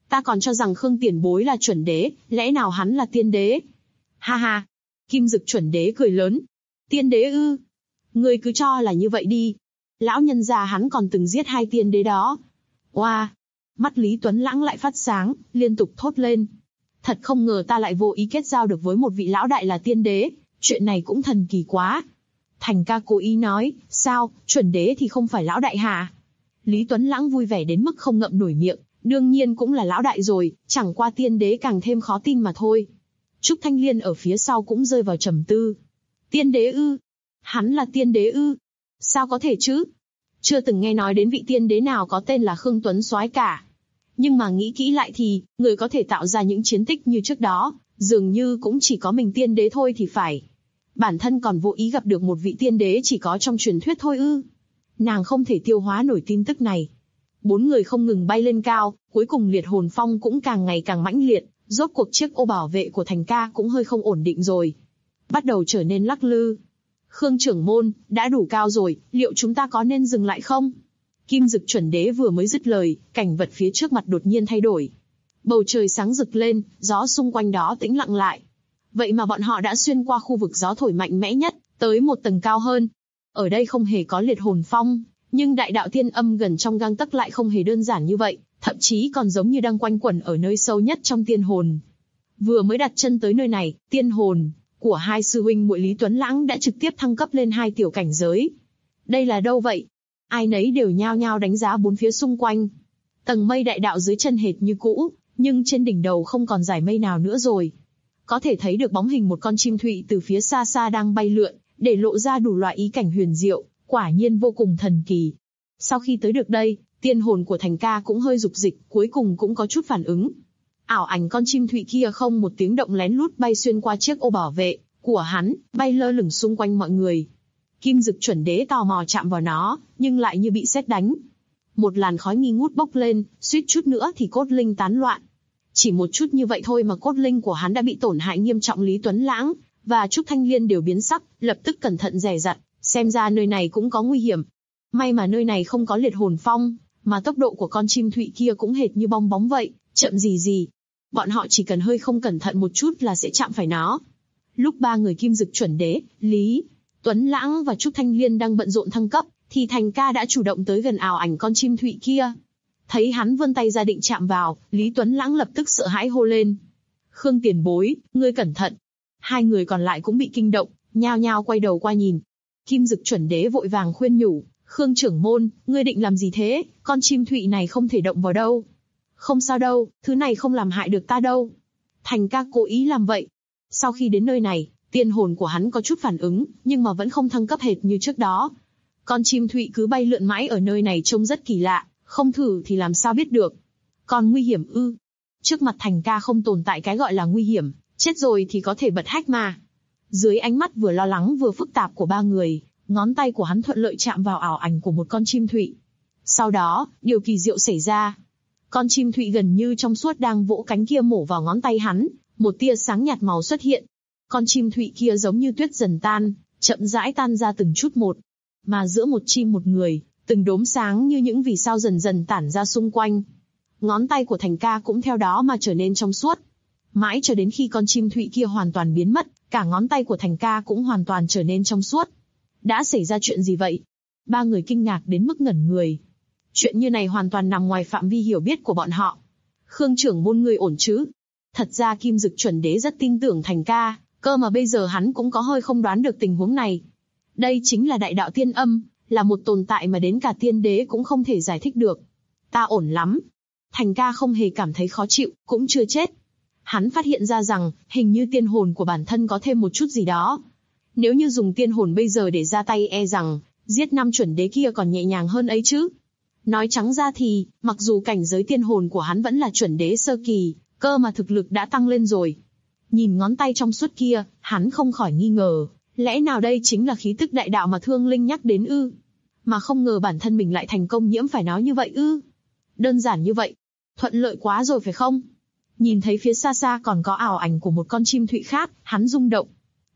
Ta còn cho rằng Khương tiền bối là chuẩn đế, lẽ nào hắn là tiên đế? Ha ha! Kim Dực chuẩn đế cười lớn. Tiên đế ư? Ngươi cứ cho là như vậy đi. Lão nhân già hắn còn từng giết 2 tiên đế đó. Oa! Mắt Lý Tuấn Lãng lại phát sáng, liên tục thốt lên. Thật không ngờ ta lại vô ý kết giao được với một vị lão đại là tiên đế, chuyện này cũng thần kỳ quá. Thành ca cố ý nói, sao, chuẩn đế thì không phải lão đại hả? Lý Tuấn Lãng vui vẻ đến mức không ngậm nổi miệng, đương nhiên cũng là lão đại rồi, chẳng qua tiên đế càng thêm khó tin mà thôi. Trúc Thanh Liên ở phía sau cũng rơi vào trầm tư. Tiên đế ư? Hắn là tiên đế ư? Sao có thể chứ? Chưa từng nghe nói đến vị tiên đế nào có tên là Khương Tuấn Soái cả. Nhưng mà nghĩ kỹ lại thì, người có thể tạo ra những chiến tích như trước đó, dường như cũng chỉ có mình tiên đế thôi thì phải. Bản thân còn vô ý gặp được một vị tiên đế chỉ có trong truyền thuyết thôi ư. Nàng không thể tiêu hóa nổi tin tức này. 4 người không ngừng bay lên cao, cuối cùng liệt hồn phong cũng càng ngày càng mãnh liệt, rốt cuộc chiếc ô bảo vệ của Thành ca cũng hơi không ổn định rồi. Bắt đầu trở nên lắc lư. Khương trưởng môn, đã đủ cao rồi, liệu chúng ta có nên dừng lại không? Kim Dực chuẩn đế vừa mới dứt lời, cảnh vật phía trước mặt đột nhiên thay đổi. Bầu trời sáng rực lên, gió xung quanh đó tĩnh lặng lại. Vậy mà bọn họ đã xuyên qua khu vực gió thổi mạnh mẽ nhất, tới một tầng cao hơn. Ở đây không hề có liệt hồn phong, nhưng đại đạo thiên âm gần trong gang tấc lại không hề đơn giản như vậy, thậm chí còn giống như đang quanh quẩn ở nơi sâu nhất trong tiên hồn. Vừa mới đặt chân tới nơi này, tiên hồn của 2 sư huynh muội Lý Tuấn Lãng đã trực tiếp thăng cấp lên 2 tiểu cảnh giới. Đây là đâu vậy? Ai nấy đều nhao nhao đánh giá 4 phía xung quanh. Tầng mây đại đạo dưới chân hệt như cũ, nhưng trên đỉnh đầu không còn dải mây nào nữa rồi. Có thể thấy được bóng hình một con chim thụy từ phía xa xa đang bay lượn, để lộ ra đủ loại ý cảnh huyền diệu, quả nhiên vô cùng thần kỳ. Sau khi tới được đây, tiên hồn của Thành ca cũng hơi dục dịch, cuối cùng cũng có chút phản ứng. Ảo ảnh con chim thụy kia không một tiếng động lén lút bay xuyên qua chiếc ô bảo vệ của hắn, bay lơ lửng xung quanh mọi người. Kim Dực chuẩn đế tò mò chạm vào nó, nhưng lại như bị sét đánh. Một làn khói nghi ngút bốc lên, suýt chút nữa thì cốt linh tán loạn. Chỉ một chút như vậy thôi mà cốt linh của hắn đã bị tổn hại nghiêm trọng. Lý Tuấn Lãng và Trúc Thanh Liên đều biến sắc, lập tức cẩn thận dè dặt, xem ra nơi này cũng có nguy hiểm. May mà nơi này không có liệt hồn phong, mà tốc độ của con chim thụy kia cũng hệt như bong bóng vậy, chậm gì gì. Bọn họ chỉ cần hơi không cẩn thận một chút là sẽ chạm phải nó. Lúc 3 người Kim Dực chuẩn đế, Lý Tuấn Lãng và Trúc Thanh Liên đang bận rộn thăng cấp, thì Thành ca đã chủ động tới gần ảo ảnh con chim thụy kia. Thấy hắn vươn tay ra định chạm vào, Lý Tuấn Lãng lập tức sợ hãi hô lên. Khương tiền bối, ngươi cẩn thận. 2 người còn lại cũng bị kinh động, nhao nhao quay đầu qua nhìn. Kim Dực chuẩn đế vội vàng khuyên nhủ, Khương trưởng môn, ngươi định làm gì thế, con chim thụy này không thể động vào đâu. Không sao đâu, thứ này không làm hại được ta đâu. Thành ca cố ý làm vậy. Sau khi đến nơi này, tiên hồn của hắn có chút phản ứng, nhưng mà vẫn không thăng cấp hệt như trước đó. Con chim thụy cứ bay lượn mãi ở nơi này trông rất kỳ lạ, không thử thì làm sao biết được. Còn nguy hiểm ư? Trước mặt Thành ca không tồn tại cái gọi là nguy hiểm, chết rồi thì có thể bật hách mà. Dưới ánh mắt vừa lo lắng vừa phức tạp của 3 người, ngón tay của hắn thuận lợi chạm vào ảo ảnh của một con chim thụy. Sau đó, điều kỳ diệu xảy ra. Con chim thụy gần như trong suốt đang vỗ cánh kia mổ vào ngón tay hắn, một tia sáng nhạt màu xuất hiện. Con chim thụy kia giống như tuyết dần tan, chậm rãi tan ra từng chút một. Mà giữa một chim một người, từng đốm sáng như những vì sao dần dần tản ra xung quanh. Ngón tay của Thành ca cũng theo đó mà trở nên trong suốt. Mãi cho đến khi con chim thụy kia hoàn toàn biến mất, cả ngón tay của Thành ca cũng hoàn toàn trở nên trong suốt. Đã xảy ra chuyện gì vậy? 3 người kinh ngạc đến mức ngẩn người. Chuyện như này hoàn toàn nằm ngoài phạm vi hiểu biết của bọn họ. Khương trưởng môn ngươi ổn chứ? Thật ra Kim Dực chuẩn đế rất tin tưởng Thành ca, cơ mà bây giờ hắn cũng có hơi không đoán được tình huống này. Đây chính là đại đạo tiên âm, là một tồn tại mà đến cả tiên đế cũng không thể giải thích được. Ta ổn lắm. Thành ca không hề cảm thấy khó chịu, cũng chưa chết. Hắn phát hiện ra rằng, hình như tiên hồn của bản thân có thêm một chút gì đó. Nếu như dùng tiên hồn bây giờ để ra tay e rằng, giết 5 chuẩn đế kia còn nhẹ nhàng hơn ấy chứ. Nói trắng ra thì, mặc dù cảnh giới tiên hồn của hắn vẫn là chuẩn đế sơ kỳ, cơ mà thực lực đã tăng lên rồi. Nhìn ngón tay trong suốt kia, hắn không khỏi nghi ngờ, lẽ nào đây chính là khí tức đại đạo mà Thương Linh nhắc đến ư? Mà không ngờ bản thân mình lại thành công nhiễm phải nó như vậy ư? Đơn giản như vậy, thuận lợi quá rồi phải không? Nhìn thấy phía xa xa còn có ảo ảnh của một con chim thụy khác, hắn rung động.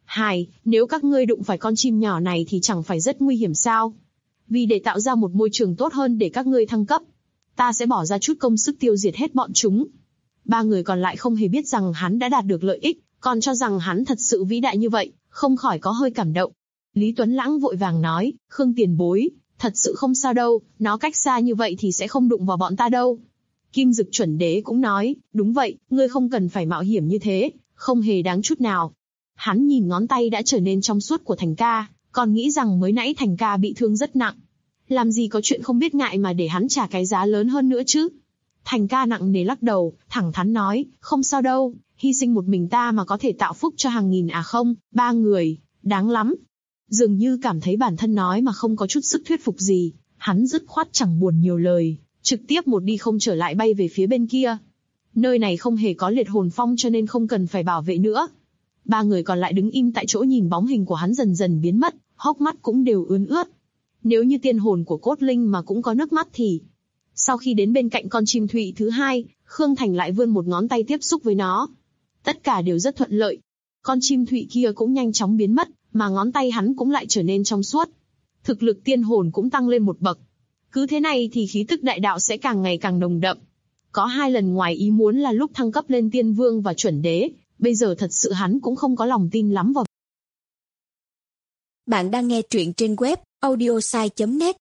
Nếu các ngươi đụng phải con chim nhỏ này thì chẳng phải rất nguy hiểm sao? Vì để tạo ra một môi trường tốt hơn để các ngươi thăng cấp, ta sẽ bỏ ra chút công sức tiêu diệt hết bọn chúng. Ba người còn lại không hề biết rằng hắn đã đạt được lợi ích, còn cho rằng hắn thật sự vĩ đại như vậy, không khỏi có hơi cảm động. Lý Tuấn Lãng vội vàng nói, Khương tiền bối, thật sự không sao đâu, nó cách xa như vậy thì sẽ không đụng vào bọn ta đâu. Kim Dực chuẩn đế cũng nói, đúng vậy, ngươi không cần phải mạo hiểm như thế, không hề đáng chút nào. Hắn nhìn ngón tay đã trở nên trong suốt của Thành ca, còn nghĩ rằng mới nãy Thành ca bị thương rất nặng. Làm gì có chuyện không biết ngại mà để hắn trả cái giá lớn hơn nữa chứ. Thành ca nặng nề lắc đầu, thẳng thắn nói, không sao đâu, hy sinh một mình ta mà có thể tạo phúc cho hàng nghìn không, 3 người, đáng lắm. Dường như cảm thấy bản thân nói mà không có chút sức thuyết phục gì, hắn dứt khoát chẳng buồn nhiều lời, trực tiếp một đi không trở lại bay về phía bên kia. Nơi này không hề có liệt hồn phong cho nên không cần phải bảo vệ nữa. 3 người còn lại đứng im tại chỗ nhìn bóng hình của hắn dần dần biến mất, hốc mắt cũng đều ướt ướt. Nếu như tiên hồn của cốt linh mà cũng có nước mắt thì... Sau khi đến bên cạnh con chim thụy thứ hai, Khương Thành lại vươn một ngón tay tiếp xúc với nó. Tất cả đều rất thuận lợi. Con chim thụy kia cũng nhanh chóng biến mất, mà ngón tay hắn cũng lại trở nên trong suốt. Thực lực tiên hồn cũng tăng lên một bậc. Cứ thế này thì khí tức đại đạo sẽ càng ngày càng nồng đậm. Có 2 lần ngoài ý muốn là lúc thăng cấp lên tiên vương và chuẩn đế, bây giờ thật sự hắn cũng không có lòng tin lắm vào. Bạn đang nghe truyện trên web audiosai.net.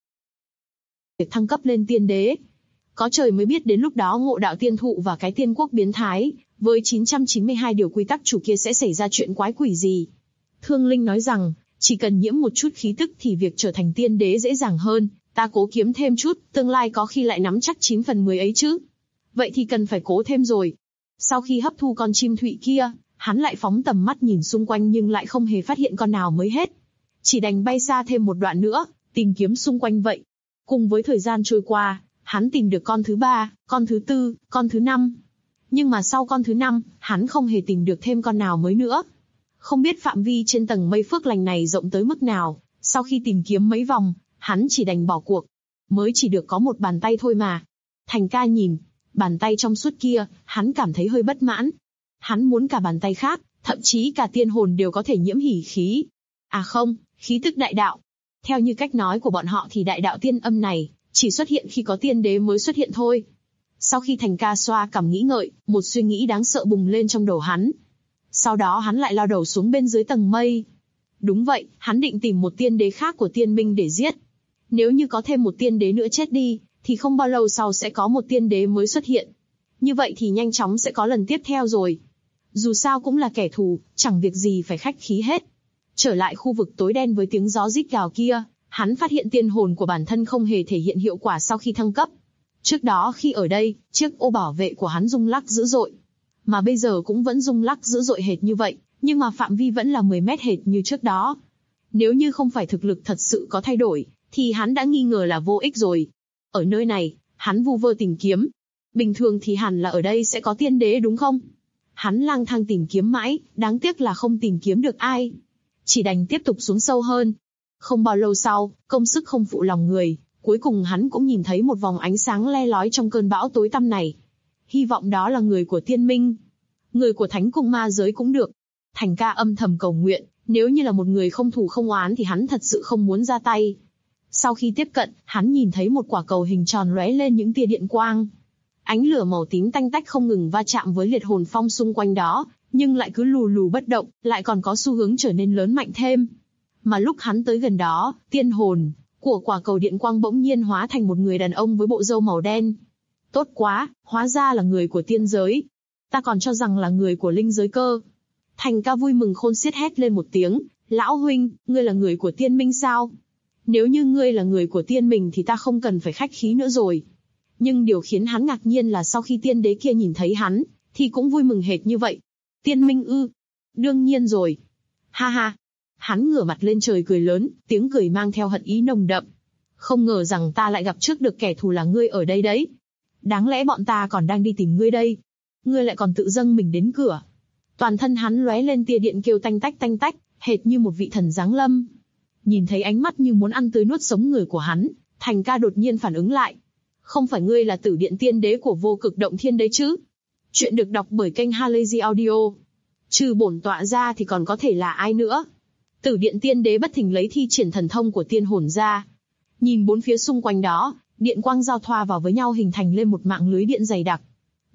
Việc thăng cấp lên tiên đế. Có trời mới biết đến lúc đó Ngộ Đạo Tiên Thụ và cái tiên quốc biến thái, với 992 điều quy tắc chủ kia sẽ xảy ra chuyện quái quỷ gì. Thương Linh nói rằng, chỉ cần nhiễm một chút khí tức thì việc trở thành tiên đế dễ dàng hơn, ta cố kiếm thêm chút, tương lai có khi lại nắm chắc 9 phần 10 ấy chứ. Vậy thì cần phải cố thêm rồi. Sau khi hấp thu con chim thụy kia, hắn lại phóng tầm mắt nhìn xung quanh nhưng lại không hề phát hiện con nào mới hết. Chỉ đành bay xa thêm một đoạn nữa, tìm kiếm xung quanh vậy. Cùng với thời gian trôi qua, hắn tìm được con thứ 3, con thứ 4, con thứ 5. Nhưng mà sau con thứ 5, hắn không hề tìm được thêm con nào mới nữa. Không biết phạm vi trên tầng mây phước lành này rộng tới mức nào, sau khi tìm kiếm mấy vòng, hắn chỉ đành bỏ cuộc. Mới chỉ được có một bàn tay thôi mà. Thành ca nhìn, bàn tay trong suốt kia, hắn cảm thấy hơi bất mãn. Hắn muốn cả bàn tay khác, thậm chí cả tiên hồn đều có thể nhiễm hỉ khí. À không, khí tức đại đạo. Theo như cách nói của bọn họ thì đại đạo tiên âm này, chỉ xuất hiện khi có tiên đế mới xuất hiện thôi. Sau khi Thành ca xoa cằm nghĩ ngợi, một suy nghĩ đáng sợ bùng lên trong đầu hắn. Sau đó hắn lại lao đầu xuống bên dưới tầng mây. Đúng vậy, hắn định tìm một tiên đế khác của tiên minh để giết. Nếu như có thêm một tiên đế nữa chết đi, thì không bao lâu sau sẽ có một tiên đế mới xuất hiện. Như vậy thì nhanh chóng sẽ có lần tiếp theo rồi. Dù sao cũng là kẻ thù, chẳng việc gì phải khách khí hết. Trở lại khu vực tối đen với tiếng gió rít gào kia, hắn phát hiện tiên hồn của bản thân không hề thể hiện hiệu quả sau khi thăng cấp. Trước đó khi ở đây, chiếc ô bảo vệ của hắn rung lắc dữ dội. Mà bây giờ cũng vẫn rung lắc dữ dội hệt như vậy, nhưng mà phạm vi vẫn là 10 mét hệt như trước đó. Nếu như không phải thực lực thật sự có thay đổi, thì hắn đã nghi ngờ là vô ích rồi. Ở nơi này, hắn vu vơ tìm kiếm. Bình thường thì hẳn là ở đây sẽ có tiên đế đúng không? Hắn lang thang tìm kiếm mãi, đáng tiếc là không tìm kiếm được ai. Chỉ đành tiếp tục xuống sâu hơn. Không bao lâu sau, công sức không phụ lòng người, cuối cùng hắn cũng nhìn thấy một vòng ánh sáng le lói trong cơn bão tối tăm này. Hy vọng đó là người của tiên minh. Người của thánh cung ma giới cũng được. Thành ca âm thầm cầu nguyện, nếu như là một người không thù không oán thì hắn thật sự không muốn ra tay. Sau khi tiếp cận, hắn nhìn thấy một quả cầu hình tròn lóe lên những tia điện quang. Ánh lửa màu tím tanh tách không ngừng va chạm với liệt hồn phong xung quanh đó, nhưng lại cứ lù lù bất động, lại còn có xu hướng trở nên lớn mạnh thêm. Mà lúc hắn tới gần đó, tiên hồn của quả cầu điện quang bỗng nhiên hóa thành một người đàn ông với bộ râu màu đen. Tốt quá, hóa ra là người của tiên giới. Ta còn cho rằng là người của linh giới cơ. Thành ca vui mừng khôn xiết hét lên một tiếng, lão huynh, ngươi là người của tiên minh sao? Nếu như ngươi là người của tiên mình thì ta không cần phải khách khí nữa rồi. Nhưng điều khiến hắn ngạc nhiên là sau khi tiên đế kia nhìn thấy hắn, thì cũng vui mừng hệt như vậy. Tiên minh ư? Đương nhiên rồi. Ha ha. Hắn ngửa mặt lên trời cười lớn, tiếng cười mang theo hận ý nồng đậm. Không ngờ rằng ta lại gặp trước được kẻ thù là ngươi ở đây đấy. Đáng lẽ bọn ta còn đang đi tìm ngươi đây. Ngươi lại còn tự dâng mình đến cửa. Toàn thân hắn lóe lên tia điện kêu tanh tách, hệt như một vị thần giáng lâm. Nhìn thấy ánh mắt như muốn ăn tươi nuốt sống người của hắn, Thành ca đột nhiên phản ứng lại. Không phải ngươi là Tử Điện Tiên Đế của Vô Cực Động Thiên đấy chứ? Chuyện được đọc bởi kênh Halazy Audio. Trừ bổn tọa ra thì còn có thể là ai nữa? Tử Điện Tiên Đế bất thình lấy thi triển thần thông của tiên hồn ra. Nhìn bốn phía xung quanh đó, điện quang giao thoa vào với nhau hình thành lên một mạng lưới điện dày đặc.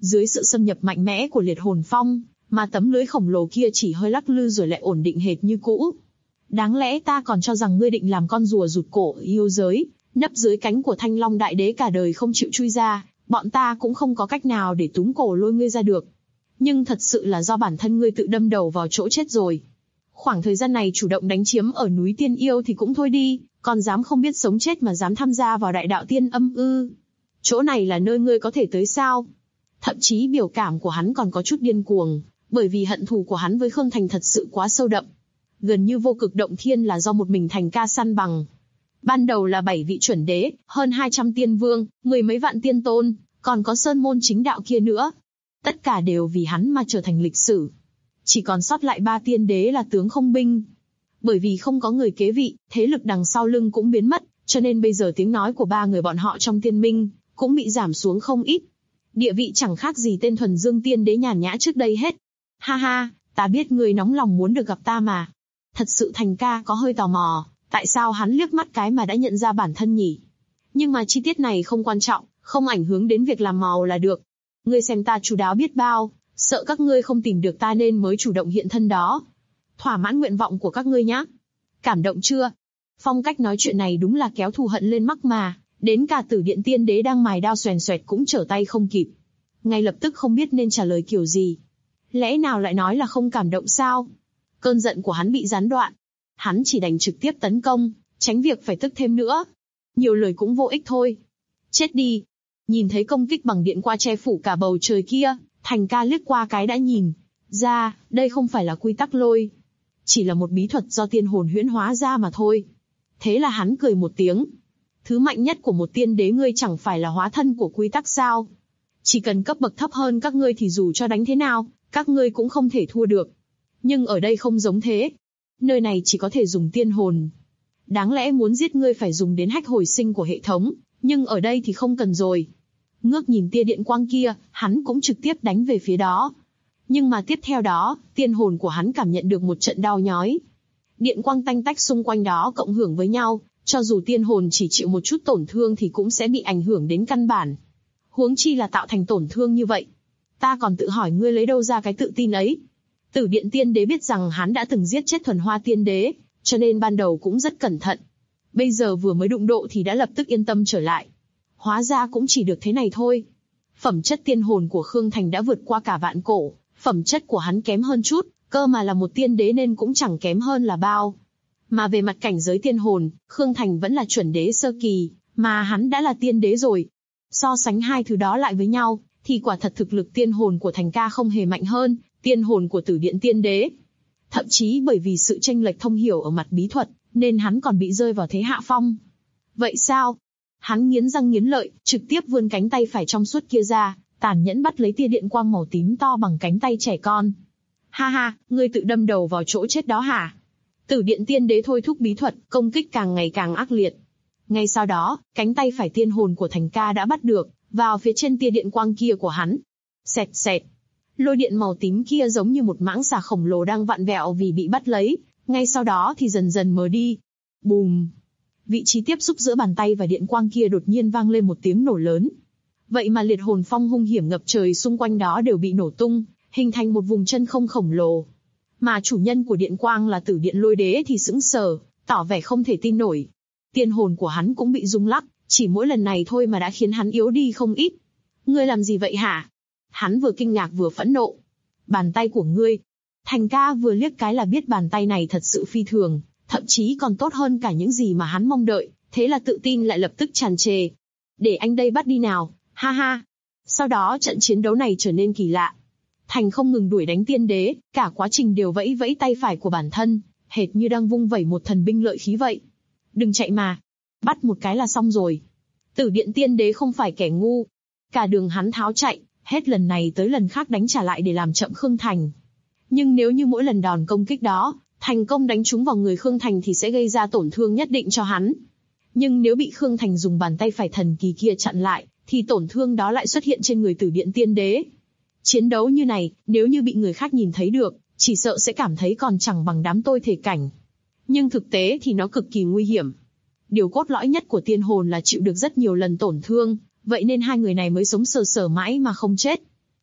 Dưới sự xâm nhập mạnh mẽ của liệt hồn phong, mà tấm lưới khổng lồ kia chỉ hơi lắc lư rồi lại ổn định hệt như cũ. Đáng lẽ ta còn cho rằng ngươi định làm con rùa rụt cổ yêu giới, nấp dưới cánh của Thanh Long Đại Đế cả đời không chịu chui ra, bọn ta cũng không có cách nào để túm cổ lôi ngươi ra được. Nhưng thật sự là do bản thân ngươi tự đâm đầu vào chỗ chết rồi. Khoảng thời gian này chủ động đánh chiếm ở núi Tiên Yêu thì cũng thôi đi, còn dám không biết sống chết mà dám tham gia vào đại đạo tiên âm ư? Chỗ này là nơi ngươi có thể tới sao? Thậm chí biểu cảm của hắn còn có chút điên cuồng, bởi vì hận thù của hắn với Khương Thành thật sự quá sâu đậm. Gần như vô cực động thiên là do một mình Thành ca săn bằng. Ban đầu là 7 vị chuẩn đế, hơn 200 tiên vương, 10 mấy vạn tiên tôn, còn có sơn môn chính đạo kia nữa. Tất cả đều vì hắn mà trở thành lịch sử. Chỉ còn sót lại 3 tiên đế là tướng không binh. Bởi vì không có người kế vị, thế lực đằng sau lưng cũng biến mất, cho nên bây giờ tiếng nói của 3 người bọn họ trong tiên minh cũng bị giảm xuống không ít. Địa vị chẳng khác gì tên thuần dương tiên đế nhàn nhã trước đây hết. Ha ha, ta biết ngươi nóng lòng muốn được gặp ta mà. Thật sự Thành ca có hơi tò mò, tại sao hắn liếc mắt cái mà đã nhận ra bản thân nhỉ? Nhưng mà chi tiết này không quan trọng, không ảnh hưởng đến việc làm màu là được. Ngươi xem ta chu đáo biết bao, sợ các ngươi không tìm được ta nên mới chủ động hiện thân đó. Thỏa mãn nguyện vọng của các ngươi nhá. Cảm động chưa? Phong cách nói chuyện này đúng là kéo thù hận lên mắc mà, đến cả Tử Điện Tiên Đế đang mài đao xoèn xoẹt cũng trở tay không kịp. Ngay lập tức không biết nên trả lời kiểu gì. Lẽ nào lại nói là không cảm động sao? Cơn giận của hắn bị gián đoạn. Hắn chỉ đành trực tiếp tấn công, tránh việc phải tức thêm nữa. Nhiều lời cũng vô ích thôi. Chết đi. Nhìn thấy công kích bằng điện qua che phủ cả bầu trời kia, Thành ca liếc qua cái đã nhìn ra, đây không phải là quy tắc lôi. Chỉ là một bí thuật do tiên hồn huyễn hóa ra mà thôi. Thế là hắn cười một tiếng. Thứ mạnh nhất của một tiên đế ngươi chẳng phải là hóa thân của quy tắc sao? Chỉ cần cấp bậc thấp hơn các ngươi thì dù cho đánh thế nào, các ngươi cũng không thể thua được. Nhưng ở đây không giống thế. Nơi này chỉ có thể dùng tiên hồn. Đáng lẽ muốn giết ngươi phải dùng đến hách hồi sinh của hệ thống, nhưng ở đây thì không cần rồi. Ngước nhìn tia điện quang kia, hắn cũng trực tiếp đánh về phía đó. Nhưng mà tiếp theo đó, tiên hồn của hắn cảm nhận được một trận đau nhói. Điện quang tanh tách xung quanh đó cộng hưởng với nhau, cho dù tiên hồn chỉ chịu một chút tổn thương thì cũng sẽ bị ảnh hưởng đến căn bản. Huống chi là tạo thành tổn thương như vậy. Ta còn tự hỏi ngươi lấy đâu ra cái tự tin ấy. Tử Điện Tiên Đế biết rằng hắn đã từng giết chết Thuần Hoa Tiên Đế, cho nên ban đầu cũng rất cẩn thận. Bây giờ vừa mới đụng độ thì đã lập tức yên tâm trở lại. Hóa ra cũng chỉ được thế này thôi. Phẩm chất tiên hồn của Khương Thành đã vượt qua cả vạn cổ, phẩm chất của hắn kém hơn chút, cơ mà là một tiên đế nên cũng chẳng kém hơn là bao. Mà về mặt cảnh giới tiên hồn, Khương Thành vẫn là chuẩn đế sơ kỳ, mà hắn đã là tiên đế rồi. So sánh hai thứ đó lại với nhau, thì quả thật thực lực tiên hồn của Thành ca không hề mạnh hơn tiên hồn của Tử Điện Tiên Đế. Thậm chí bởi vì sự chênh lệch thông hiểu ở mặt bí thuật, nên hắn còn bị rơi vào thế hạ phong. Vậy sao? Hắn nghiến răng nghiến lợi, trực tiếp vươn cánh tay phải trong suốt kia ra, tàn nhẫn bắt lấy tia điện quang màu tím to bằng cánh tay trẻ con. Ha ha, ngươi tự đâm đầu vào chỗ chết đó hả? Tử Điện Tiên Đế thôi thúc bí thuật, công kích càng ngày càng ác liệt. Ngay sau đó, cánh tay phải tiên hồn của Thành ca đã bắt được, vào phía trên tia điện quang kia của hắn. Xẹt xẹt. Lôi điện màu tím kia giống như một mãng xà khổng lồ đang vặn vẹo vì bị bắt lấy, ngay sau đó thì dần dần mờ đi. Bùm. Vị trí tiếp xúc giữa bàn tay và điện quang kia đột nhiên vang lên một tiếng nổ lớn. Vậy mà liệt hồn phong hung hiểm ngập trời xung quanh đó đều bị nổ tung, hình thành một vùng chân không khổng lồ. Mà chủ nhân của điện quang là Tử Điện Lôi Đế thì sững sờ, tỏ vẻ không thể tin nổi. Tiên hồn của hắn cũng bị rung lắc, chỉ mỗi lần này thôi mà đã khiến hắn yếu đi không ít. Ngươi làm gì vậy hả? Hắn vừa kinh ngạc vừa phẫn nộ. Bàn tay của ngươi. Thành ca vừa liếc cái là biết bàn tay này thật sự phi thường, thậm chí còn tốt hơn cả những gì mà hắn mong đợi, thế là tự tin lại lập tức tràn trề. Để anh đây bắt đi nào, ha ha. Sau đó trận chiến đấu này trở nên kỳ lạ. Thành không ngừng đuổi đánh tiên đế, cả quá trình đều vẫy vẫy tay phải của bản thân, hệt như đang vung vẩy một thần binh lợi khí vậy. Đừng chạy mà. Bắt một cái là xong rồi. Tử Điện Tiên Đế không phải kẻ ngu. Cả đường hắn tháo chạy, hết lần này tới lần khác đánh trả lại để làm chậm Khương Thành. Nhưng nếu như mỗi lần đòn công kích đó, thành công đánh trúng vào người Khương Thành thì sẽ gây ra tổn thương nhất định cho hắn. Nhưng nếu bị Khương Thành dùng bàn tay phải thần kỳ kia chặn lại, thì tổn thương đó lại xuất hiện trên người Tử Điện Tiên Đế. Chiến đấu như này, nếu như bị người khác nhìn thấy được, chỉ sợ sẽ cảm thấy còn chẳng bằng đám tôi thể cảnh. Nhưng thực tế thì nó cực kỳ nguy hiểm. Điều cốt lõi nhất của tiên hồn là chịu được rất nhiều lần tổn thương, vậy nên hai người này mới sống sờ sờ mãi mà không chết.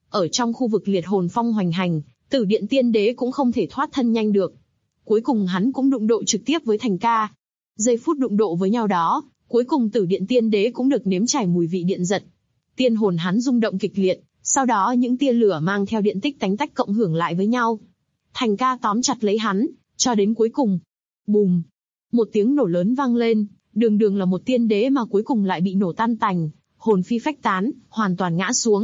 Ở trong khu vực liệt hồn phong hoành hành, Tử Điện Tiên Đế cũng không thể thoát thân nhanh được. Cuối cùng hắn cũng đụng độ trực tiếp với Thành Ca. Giây phút đụng độ với nhau đó, cuối cùng Tử Điện Tiên Đế cũng được nếm trải mùi vị điện giật. Tiên hồn hắn rung động kịch liệt, sau đó những tia lửa mang theo điện tích tánh tách cộng hưởng lại với nhau. Thành Ca tóm chặt lấy hắn, cho đến cuối cùng. Bùm! Một tiếng nổ lớn vang lên, đường đường là một tiên đế mà cuối cùng lại bị nổ tan tành, hồn phi phách tán, hoàn toàn ngã xuống.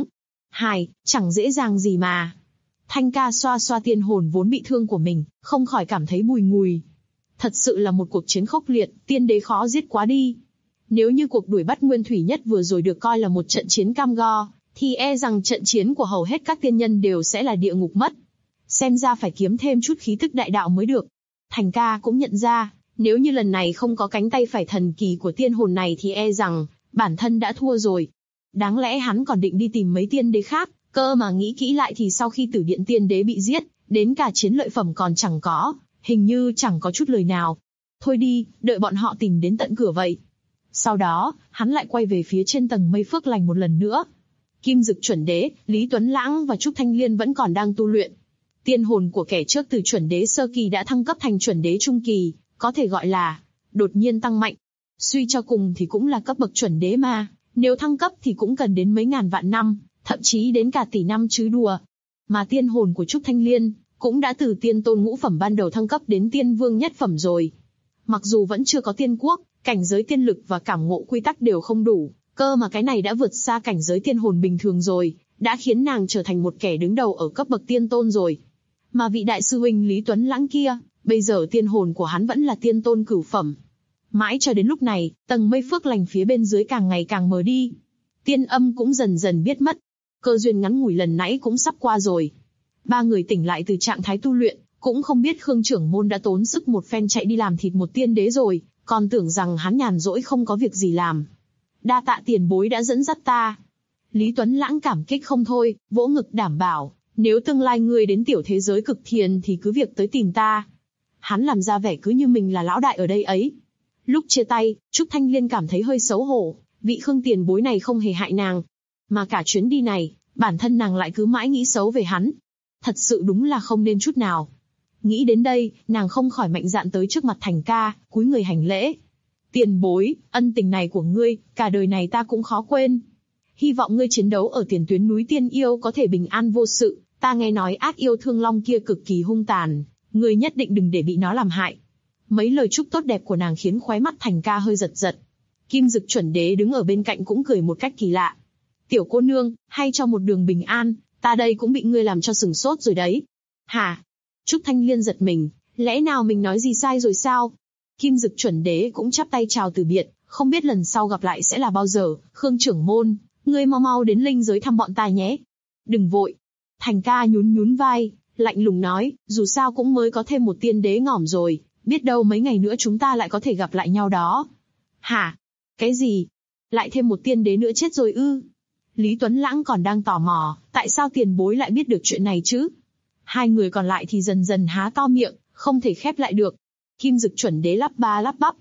Chẳng dễ dàng gì mà. Thanh Ca xoa xoa tiên hồn vốn bị thương của mình, không khỏi cảm thấy bùi ngùi. Thật sự là một cuộc chiến khốc liệt, tiên đế khó giết quá đi. Nếu như cuộc đuổi bắt nguyên thủy nhất vừa rồi được coi là một trận chiến cam go, thì e rằng trận chiến của hầu hết các tiên nhân đều sẽ là địa ngục mất. Xem ra phải kiếm thêm chút khí tức đại đạo mới được. Thành Ca cũng nhận ra, nếu như lần này không có cánh tay phải thần kỳ của tiên hồn này thì e rằng bản thân đã thua rồi. Đáng lẽ hắn còn định đi tìm mấy tiên đế khác, cơ mà nghĩ kỹ lại thì sau khi Tử Điện Tiên Đế bị giết, đến cả chiến lợi phẩm còn chẳng có, hình như chẳng có chút lời nào. Thôi đi, đợi bọn họ tìm đến tận cửa vậy. Sau đó, hắn lại quay về phía trên tầng mây phước lành một lần nữa. Kim Dực Chuẩn Đế, Lý Tuấn Lãng và Trúc Thanh Liên vẫn còn đang tu luyện. Tiên hồn của kẻ trước từ Chuẩn Đế sơ kỳ đã thăng cấp thành Chuẩn Đế trung kỳ, có thể gọi là đột nhiên tăng mạnh. Suy cho cùng thì cũng là cấp bậc Chuẩn Đế mà, nếu thăng cấp thì cũng cần đến mấy ngàn vạn năm, thậm chí đến cả tỷ năm chứ đùa. Mà tiên hồn của Trúc Thanh Liên cũng đã từ tiên tôn ngũ phẩm ban đầu thăng cấp đến tiên vương nhất phẩm rồi. Mặc dù vẫn chưa có tiên quốc, cảnh giới tiên lực và cảm ngộ quy tắc đều không đủ, cơ mà cái này đã vượt xa cảnh giới tiên hồn bình thường rồi, đã khiến nàng trở thành một kẻ đứng đầu ở cấp bậc tiên tôn rồi. Mà vị đại sư huynh Lý Tuấn Lãng kia, bây giờ tiên hồn của hắn vẫn là tiên tôn cửu phẩm. Mãi cho đến lúc này, tầng mây phước lành phía bên dưới càng ngày càng mờ đi. Tiên âm cũng dần dần biết mất. Cơ duyên ngắn ngủi lần nãy cũng sắp qua rồi. Ba người tỉnh lại từ trạng thái tu luyện, cũng không biết Khương trưởng môn đã tốn sức một phen chạy đi làm thịt một tiên đế rồi, còn tưởng rằng hắn nhàn rỗi không có việc gì làm. Đa tạ tiền bối đã dẫn dắt ta. Lý Tuấn Lãng cảm kích không thôi, vỗ ngực đảm bảo, nếu tương lai ngươi đến tiểu thế giới cực thiền thì cứ việc tới tìm ta. Hắn làm ra vẻ cứ như mình là lão đại ở đây ấy. Lúc chia tay, Trúc Thanh Liên cảm thấy hơi xấu hổ, vị Khương tiền bối này không hề hại nàng. Mà cả chuyến đi này, bản thân nàng lại cứ mãi nghĩ xấu về hắn. Thật sự đúng là không nên chút nào. Nghĩ đến đây, nàng không khỏi mạnh dạn tới trước mặt Thành Ca, cúi người hành lễ. Tiền bối, ân tình này của ngươi, cả đời này ta cũng khó quên. Hy vọng ngươi chiến đấu ở tiền tuyến núi Tiên Yêu có thể bình an vô sự, ta nghe nói ác yêu Thương Long kia cực kỳ hung tàn, ngươi nhất định đừng để bị nó làm hại. Mấy lời chúc tốt đẹp của nàng khiến khóe mắt Thành Ca hơi giật giật. Kim Dực Chuẩn Đế đứng ở bên cạnh cũng cười một cách kỳ lạ. Tiểu cô nương, hay cho một đường bình an, ta đây cũng bị ngươi làm cho sừng sốt rồi đấy. Hả? Trúc Thanh Liên giật mình, lẽ nào mình nói gì sai rồi sao? Kim Dực Chuẩn Đế cũng chắp tay chào từ biệt, không biết lần sau gặp lại sẽ là bao giờ. Khương trưởng môn, ngươi mau mau đến linh giới thăm bọn ta nhé. Đừng vội. Thành Ca nhún vai, lạnh lùng nói, dù sao cũng mới có thêm một tiên đế ngỏm rồi, biết đâu mấy ngày nữa chúng ta lại có thể gặp lại nhau đó. Hả? Cái gì? Lại thêm một tiên đế nữa chết rồi ư? Lý Tuấn Lãng còn đang tò mò, tại sao tiền bối lại biết được chuyện này chứ? Hai người còn lại thì dần dần há to miệng, không thể khép lại được. Kim Dực Chuẩn Đế lắp ba lắp bắp.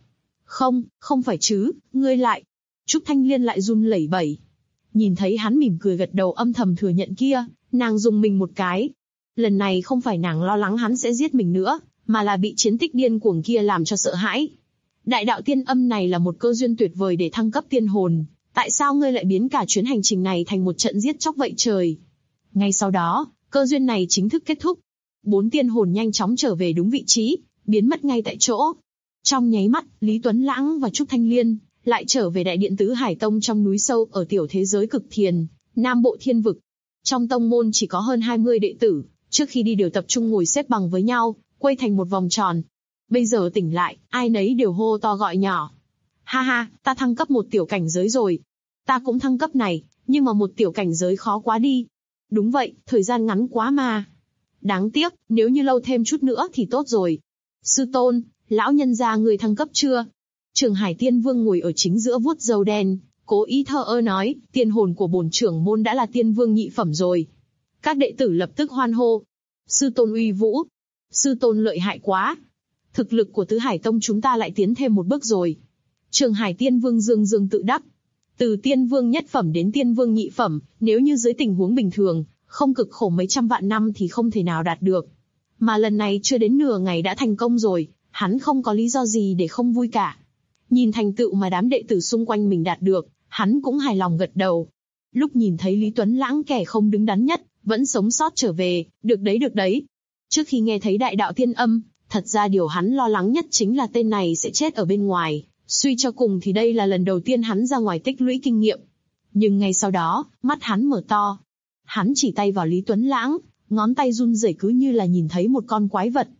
Không phải chứ, ngươi lại. Trúc Thanh Liên lại run lẩy bẩy. Nhìn thấy hắn mỉm cười gật đầu âm thầm thừa nhận kia, nàng rùng mình một cái. Lần này không phải nàng lo lắng hắn sẽ giết mình nữa, mà là bị chiến tích điên cuồng kia làm cho sợ hãi. Đại đạo tiên âm này là một cơ duyên tuyệt vời để thăng cấp tiên hồn. Tại sao ngươi lại biến cả chuyến hành trình này thành một trận giết chóc vậy trời? Ngay sau đó, cơ duyên này chính thức kết thúc. 4 tiên hồn nhanh chóng trở về đúng vị trí, biến mất ngay tại chỗ. Trong nháy mắt, Lý Tuấn Lãng và Trúc Thanh Liên lại trở về đại điện Tứ Hải Tông trong núi sâu ở tiểu thế giới cực thiền, Nam Bộ Thiên Vực. Trong tông môn chỉ có hơn 20 đệ tử, trước khi đi đều tập trung ngồi xếp bằng với nhau, quay thành một vòng tròn. Bây giờ tỉnh lại, ai nấy đều hô to gọi nhỏ. Ha ha, ta thăng cấp một tiểu cảnh giới rồi. Ta cũng thăng cấp này, nhưng mà một tiểu cảnh giới khó quá đi. Đúng vậy, thời gian ngắn quá mà. Đáng tiếc, nếu như lâu thêm chút nữa thì tốt rồi. Sư tôn, lão nhân gia người thăng cấp chưa? Trường Hải Tiên Vương ngồi ở chính giữa vuốt râu đen, cố ý thờ ơ nói, tiên hồn của bổn trưởng môn đã là tiên vương nhị phẩm rồi. Các đệ tử lập tức hoan hô. Sư tôn uy vũ. Sư tôn lợi hại quá. Thực lực của Tứ Hải Tông chúng ta lại tiến thêm một bước rồi. Trường Hải Tiên Vương dương dương tự đắc. Từ tiên vương nhất phẩm đến tiên vương nhị phẩm, nếu như dưới tình huống bình thường, Không cực khổ mấy trăm vạn năm thì không thể nào đạt được. Mà lần này chưa đến nửa ngày đã thành công rồi, hắn không có lý do gì để không vui cả. Nhìn thành tựu mà đám đệ tử xung quanh mình đạt được, hắn cũng hài lòng gật đầu. Lúc nhìn thấy Lý Tuấn Lãng kẻ không đứng đắn nhất, vẫn sống sót trở về, được đấy. Trước khi nghe thấy đại đạo tiên âm, thật ra điều hắn lo lắng nhất chính là tên này sẽ chết ở bên ngoài, suy cho cùng thì đây là lần đầu tiên hắn ra ngoài tích lũy kinh nghiệm. Nhưng ngay sau đó, mắt hắn mở to. Hắn chỉ tay vào Lý Tuấn Lãng, ngón tay run rẩy cứ như là nhìn thấy một con quái vật.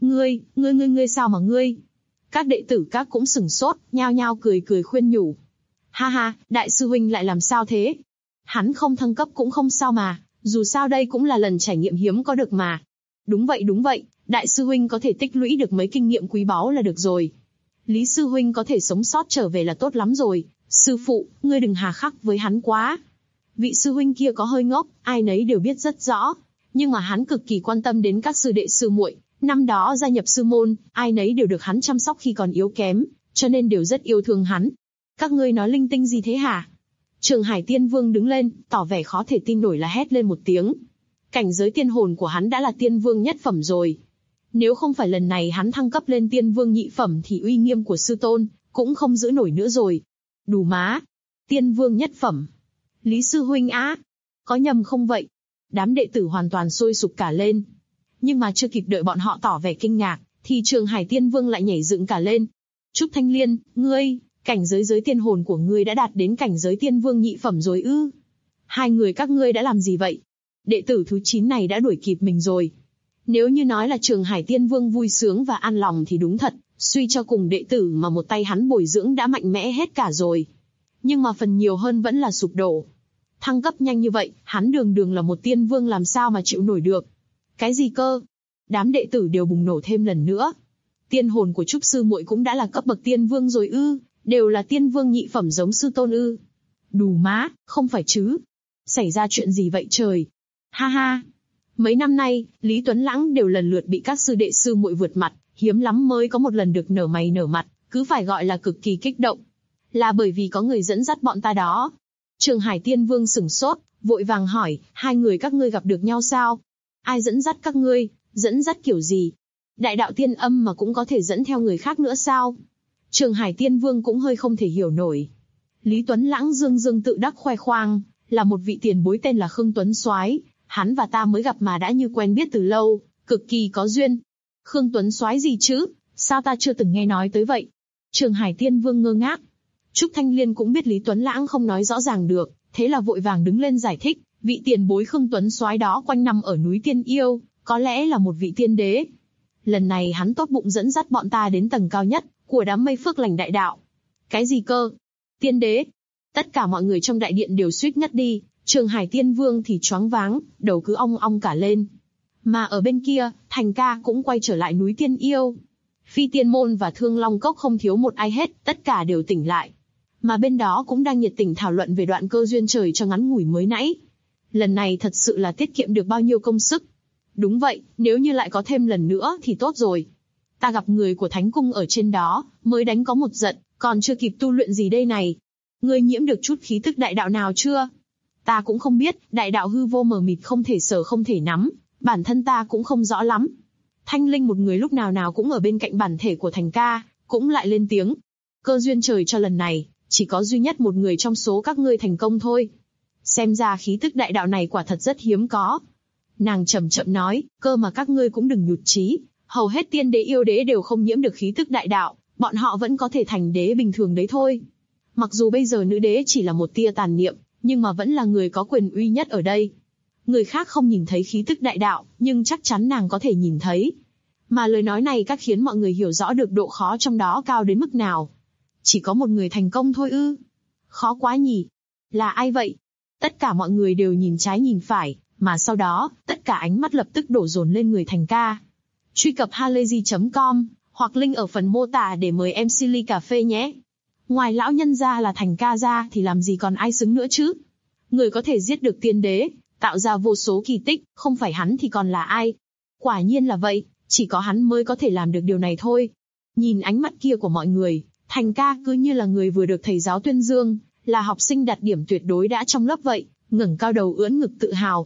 Ngươi sao mà ngươi? Các đệ tử các cũng sửng sốt, nhao nhao cười khuyên nhủ. Ha ha, đại sư huynh lại làm sao thế? Hắn không thăng cấp cũng không sao mà, dù sao đây cũng là lần trải nghiệm hiếm có được mà. Đúng vậy, đại sư huynh có thể tích lũy được mấy kinh nghiệm quý báu là được rồi. Lý sư huynh có thể sống sót trở về là tốt lắm rồi, sư phụ, ngươi đừng hà khắc với hắn quá. Vị sư huynh kia có hơi ngốc, ai nấy đều biết rất rõ, nhưng mà hắn cực kỳ quan tâm đến các sư đệ sư muội. Năm đó gia nhập sư môn, ai nấy đều được hắn chăm sóc khi còn yếu kém, cho nên đều rất yêu thương hắn. Các ngươi nói linh tinh gì thế hả? Trường Hải Tiên Vương đứng lên, tỏ vẻ khó thể tin nổi là hét lên một tiếng. Cảnh giới tiên hồn của hắn đã là tiên vương nhất phẩm rồi. Nếu không phải lần này hắn thăng cấp lên tiên vương nhị phẩm thì uy nghiêm của sư tôn cũng không giữ nổi nữa rồi. Đủ má! Tiên vương nhất phẩm! Lý sư huynh á! Có nhầm không vậy? Đám đệ tử hoàn toàn sôi sục cả lên. Nhưng mà chưa kịp đợi bọn họ tỏ vẻ kinh ngạc, thì Trường Hải Tiên Vương lại nhảy dựng cả lên. Trúc Thanh Liên, ngươi, cảnh giới tiên hồn của ngươi đã đạt đến cảnh giới tiên vương nhị phẩm rồi ư? Hai người các ngươi đã làm gì vậy? Đệ tử thứ 9 này đã đuổi kịp mình rồi. Nếu như nói là Trường Hải Tiên Vương vui sướng và an lòng thì đúng thật, suy cho cùng đệ tử mà một tay hắn bồi dưỡng đã mạnh mẽ hết cả rồi. Nhưng mà phần nhiều hơn vẫn là sụp đổ. Thăng cấp nhanh như vậy, hắn đường là một tiên vương làm sao mà chịu nổi được. Cái gì cơ? Đám đệ tử đều bùng nổ thêm lần nữa. Tiên hồn của Trúc sư muội cũng đã là cấp bậc tiên vương rồi ư? Đều là tiên vương nhị phẩm giống sư tôn ư? Đủ má, không phải chứ? Xảy ra chuyện gì vậy trời? Ha ha! Mấy năm nay, Lý Tuấn Lãng đều lần lượt bị các sư đệ sư muội vượt mặt, hiếm lắm mới có một lần được nở mày nở mặt, cứ phải gọi là cực kỳ kích động. Là bởi vì có người dẫn dắt bọn ta đó. Trường Hải Tiên Vương sửng sốt, vội vàng hỏi, hai người các ngươi gặp được nhau sao? Ai dẫn dắt các ngươi? Dẫn dắt kiểu gì? Đại đạo tiên âm mà cũng có thể dẫn theo người khác nữa sao? Trường Hải Tiên Vương cũng hơi không thể hiểu nổi. Lý Tuấn Lãng dương tự đắc khoe khoang, là một vị tiền bối tên là Khương Tuấn Soái, hắn và ta mới gặp mà đã như quen biết từ lâu, cực kỳ có duyên. Khương Tuấn Soái gì chứ? Sao ta chưa từng nghe nói tới vậy? Trường Hải Tiên Vương ngơ ngác. Trúc Thanh Liên cũng biết Lý Tuấn Lãng không nói rõ ràng được, thế là vội vàng đứng lên giải thích, vị tiền bối Khương Tuấn Soái đó quanh năm ở núi Tiên Yêu, có lẽ là một vị tiên đế. Lần này hắn tốt bụng dẫn dắt bọn ta đến tầng cao nhất của đám mây phước lành đại đạo. Cái gì cơ? Tiên đế? Tất cả mọi người trong đại điện đều suýt ngất đi, Trường Hải Tiên Vương thì choáng váng, đầu cứ ong ong cả lên. Mà ở bên kia, Thành Ca cũng quay trở lại núi Tiên Yêu. Phi Tiên Môn và Thương Long Cốc không thiếu một ai hết, tất cả đều tỉnh lại. Mà bên đó cũng đang nhiệt tình thảo luận về đoạn cơ duyên trời cho ngắn ngủi mới nãy. Lần này thật sự là tiết kiệm được bao nhiêu công sức. Đúng vậy, nếu như lại có thêm lần nữa thì tốt rồi. Ta gặp người của Thánh Cung ở trên đó, mới đánh có một giận, còn chưa kịp tu luyện gì đây này. Ngươi nhiễm được chút khí tức đại đạo nào chưa? Ta cũng không biết, đại đạo hư vô mờ mịt không thể sở không thể nắm, bản thân ta cũng không rõ lắm. Thanh Linh một người lúc nào nào cũng ở bên cạnh bản thể của Thành Ca, cũng lại lên tiếng. Cơ duyên trời cho lần này, chỉ có duy nhất một người trong số các ngươi thành công thôi. Xem ra khí tức đại đạo này quả thật rất hiếm có. Nàng chậm chậm nói, cơ mà các ngươi cũng đừng nhụt chí, hầu hết tiên đế yêu đế đều không nhiễm được khí tức đại đạo, bọn họ vẫn có thể thành đế bình thường đấy thôi. Mặc dù bây giờ nữ đế chỉ là một tia tàn niệm, nhưng mà vẫn là người có quyền uy nhất ở đây. Người khác không nhìn thấy khí tức đại đạo, nhưng chắc chắn nàng có thể nhìn thấy. Mà lời nói này các khiến mọi người hiểu rõ được độ khó trong đó cao đến mức nào. Chỉ có một người thành công thôi ư? Khó quá nhỉ? Là ai vậy? Tất cả mọi người đều nhìn trái nhìn phải, mà sau đó, tất cả ánh mắt lập tức đổ dồn lên người Thành Ca. Truy cập halayzi.com, hoặc link ở phần mô tả để mời MC ly cà phê nhé. Ngoài lão nhân ra là Thành Ca ra thì làm gì còn ai xứng nữa chứ? Người có thể giết được tiên đế, tạo ra vô số kỳ tích, không phải hắn thì còn là ai? Quả nhiên là vậy, chỉ có hắn mới có thể làm được điều này thôi. Nhìn ánh mắt kia của mọi người, Thành Ca cứ như là người vừa được thầy giáo tuyên dương, là học sinh đạt điểm tuyệt đối đã trong lớp vậy, ngẩng cao đầu ưỡn ngực tự hào.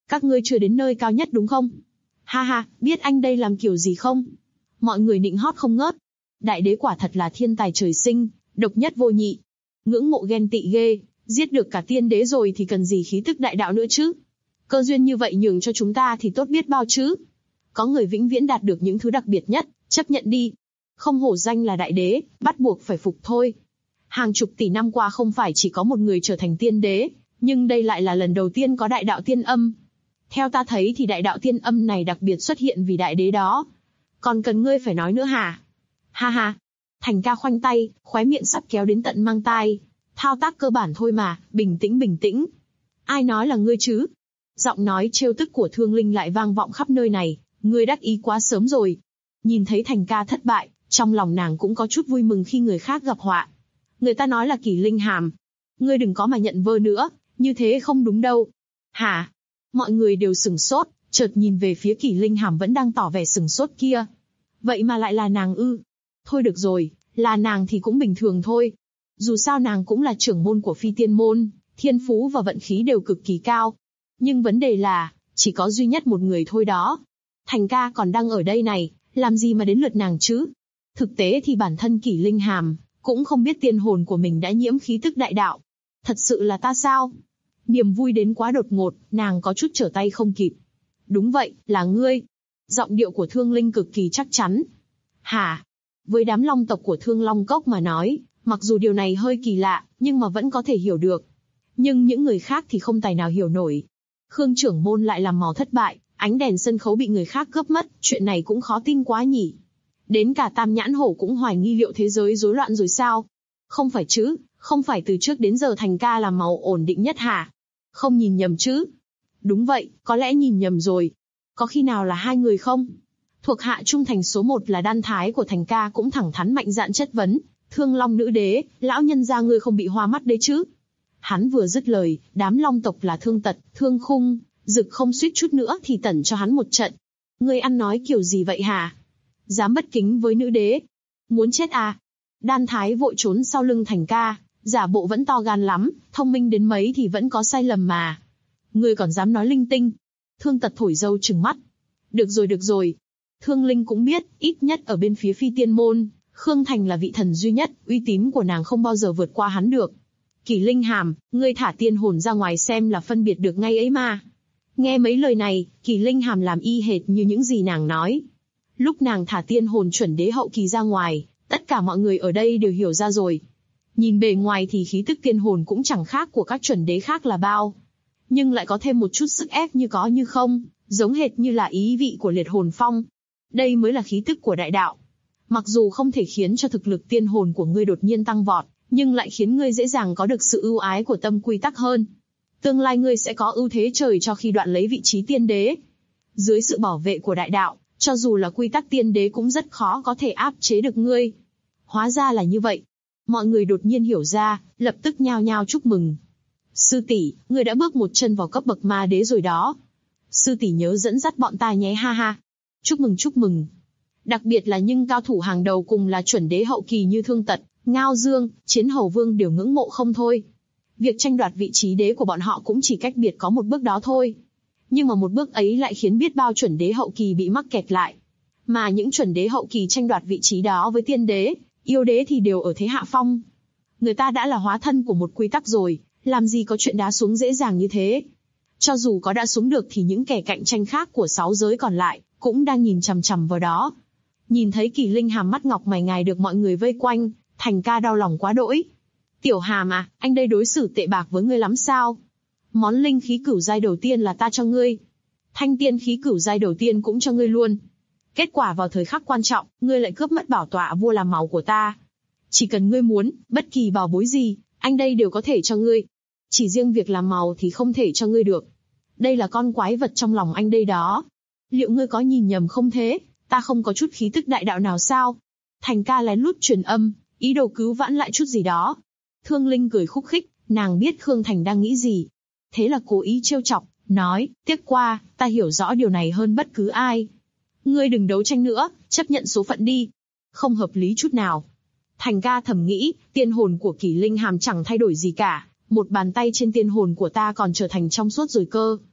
Các ngươi chưa đến nơi cao nhất đúng không? Ha ha, biết anh đây làm kiểu gì không? Mọi người nịnh hót không ngớt. Đại đế quả thật là thiên tài trời sinh, độc nhất vô nhị. Ngưỡng mộ ghen tị ghê, giết được cả tiên đế rồi thì cần gì khí tức đại đạo nữa chứ? Cơ duyên như vậy nhường cho chúng ta thì tốt biết bao chứ. Có người vĩnh viễn đạt được những thứ đặc biệt nhất, chấp nhận đi. Không hổ danh là đại đế, bắt buộc phải phục thôi. Hàng chục tỷ năm qua không phải chỉ có một người trở thành tiên đế, nhưng đây lại là lần đầu tiên có đại đạo tiên âm. Theo ta thấy thì đại đạo tiên âm này đặc biệt xuất hiện vì đại đế đó. Còn cần ngươi phải nói nữa hả? Ha ha. Thành ca khoanh tay, khóe miệng sắp kéo đến tận mang tai. Thao tác cơ bản thôi mà, bình tĩnh bình tĩnh. Ai nói là ngươi chứ? Giọng nói trêu tức của Thương Linh lại vang vọng khắp nơi này. Ngươi đắc ý quá sớm rồi. Nhìn thấy Thành ca thất bại, trong lòng nàng cũng có chút vui mừng khi người khác gặp họa. Người ta nói là Kỳ Linh Hàm. Ngươi đừng có mà nhận vơ nữa, như thế không đúng đâu. Hả? Mọi người đều sửng sốt, chợt nhìn về phía Kỳ Linh Hàm vẫn đang tỏ vẻ sửng sốt kia. Vậy mà lại là nàng ư? Thôi được rồi, là nàng thì cũng bình thường thôi. Dù sao nàng cũng là trưởng môn của Phi Tiên Môn, thiên phú và vận khí đều cực kỳ cao. Nhưng vấn đề là, chỉ có duy nhất một người thôi đó. Thành ca còn đang ở đây này, làm gì mà đến lượt nàng chứ? Thực tế thì bản thân Kỳ Linh Hàm cũng không biết tiên hồn của mình đã nhiễm khí tức đại đạo. Thật sự là ta sao? Niềm vui đến quá đột ngột, nàng có chút trở tay không kịp. Đúng vậy, là ngươi. Giọng điệu của Thương Linh cực kỳ chắc chắn. Hả? Với đám long tộc của Thương Long Cốc mà nói, mặc dù điều này hơi kỳ lạ, nhưng mà vẫn có thể hiểu được. Nhưng những người khác thì không tài nào hiểu nổi. Khương trưởng môn lại làm màu thất bại, ánh đèn sân khấu bị người khác cướp mất, chuyện này cũng khó tin quá nhỉ. Đến cả Tam Nhãn Hổ cũng hoài nghi liệu thế giới rối loạn rồi sao? Không phải chứ, không phải từ trước đến giờ Thành ca làm màu ổn định nhất hả? Không nhìn nhầm chứ? Đúng vậy, có lẽ nhìn nhầm rồi. Có khi nào là hai người không? Thuộc hạ trung thành số 1 là Đan Thái của Thành ca cũng thẳng thắn mạnh dạn chất vấn. Thương Long nữ đế, lão nhân gia ngươi không bị hoa mắt đấy chứ? Hắn vừa dứt lời, đám long tộc là Thương Tật, Thương Khung, Dực không suýt chút nữa thì tẩn cho hắn một trận. Ngươi ăn nói kiểu gì vậy hả? Dám bất kính với nữ đế? Muốn chết à? Đan Thái vội trốn sau lưng Thành ca, giả bộ vẫn to gan lắm, thông minh đến mấy thì vẫn có sai lầm mà. Ngươi còn dám nói linh tinh? Thương Tật thổi dâu trừng mắt. Được rồi được rồi. Thương Linh cũng biết, ít nhất ở bên phía Phi Tiên Môn, Khương Thành là vị thần duy nhất, uy tín của nàng không bao giờ vượt qua hắn được. Kỳ Linh Hàm, ngươi thả tiên hồn ra ngoài xem là phân biệt được ngay ấy mà. Nghe mấy lời này, Kỳ Linh Hàm làm y hệt như những gì nàng nói. Lúc nàng thả tiên hồn chuẩn đế hậu kỳ ra ngoài, tất cả mọi người ở đây đều hiểu ra rồi. Nhìn bề ngoài thì khí tức tiên hồn cũng chẳng khác của các chuẩn đế khác là bao. Nhưng lại có thêm một chút sức ép như có như không, giống hệt như là ý vị của liệt hồn phong. Đây mới là khí tức của đại đạo. Mặc dù không thể khiến cho thực lực tiên hồn của ngươi đột nhiên tăng vọt, nhưng lại khiến ngươi dễ dàng có được sự ưu ái của tâm quy tắc hơn. Tương lai ngươi sẽ có ưu thế trời cho khi đoạn lấy vị trí tiên đế. Dưới sự bảo vệ của đại đạo, cho dù là quy tắc tiên đế cũng rất khó có thể áp chế được ngươi. Hóa ra là như vậy. Mọi người đột nhiên hiểu ra, lập tức nhao nhao chúc mừng. Sư tỷ, ngươi đã bước một chân vào cấp bậc ma đế rồi đó. Sư tỷ nhớ dẫn dắt bọn ta nhé ha ha. Chúc mừng chúc mừng. Đặc biệt là những cao thủ hàng đầu cùng là chuẩn đế hậu kỳ như Thương Tật, Ngao Dương, Chiến Hầu Vương đều ngưỡng mộ không thôi. Việc tranh đoạt vị trí đế của bọn họ cũng chỉ cách biệt có một bước đó thôi. Nhưng mà một bước ấy lại khiến biết bao chuẩn đế hậu kỳ bị mắc kẹt lại. Mà những chuẩn đế hậu kỳ tranh đoạt vị trí đó với tiên đế, yêu đế thì đều ở thế hạ phong. Người ta đã là hóa thân của một quy tắc rồi, làm gì có chuyện đá xuống dễ dàng như thế. Cho dù có đã xuống được thì những kẻ cạnh tranh khác của 6 giới còn lại, cũng đang nhìn chằm chằm vào đó. Nhìn thấy Kỳ Linh Hàm mắt ngọc mày ngài được mọi người vây quanh, Thành ca đau lòng quá đỗi. Tiểu Hàm à, anh đây đối xử tệ bạc với ngươi lắm sao? Món linh khí cửu giai đầu tiên là ta cho ngươi. Thanh tiên khí cửu giai đầu tiên cũng cho ngươi luôn. Kết quả vào thời khắc quan trọng, ngươi lại cướp mất bảo tọa vua làm màu của ta. Chỉ cần ngươi muốn, bất kỳ bảo bối gì, anh đây đều có thể cho ngươi. Chỉ riêng việc làm màu thì không thể cho ngươi được. Đây là con quái vật trong lòng anh đây đó. Liệu ngươi có nhìn nhầm không thế? Ta không có chút khí tức đại đạo nào sao? Thành ca lén lút truyền âm, ý đồ cứu vãn lại chút gì đó. Thương Linh cười khúc khích, nàng biết Khương Thành đang nghĩ gì. Thế là cố ý trêu chọc, nói, tiếc qua, ta hiểu rõ điều này hơn bất cứ ai. Ngươi đừng đấu tranh nữa, chấp nhận số phận đi. Không hợp lý chút nào. Thành ca thầm nghĩ, tiên hồn của Kỳ Linh Hàm chẳng thay đổi gì cả, một bàn tay trên tiên hồn của ta còn trở thành trong suốt rồi cơ.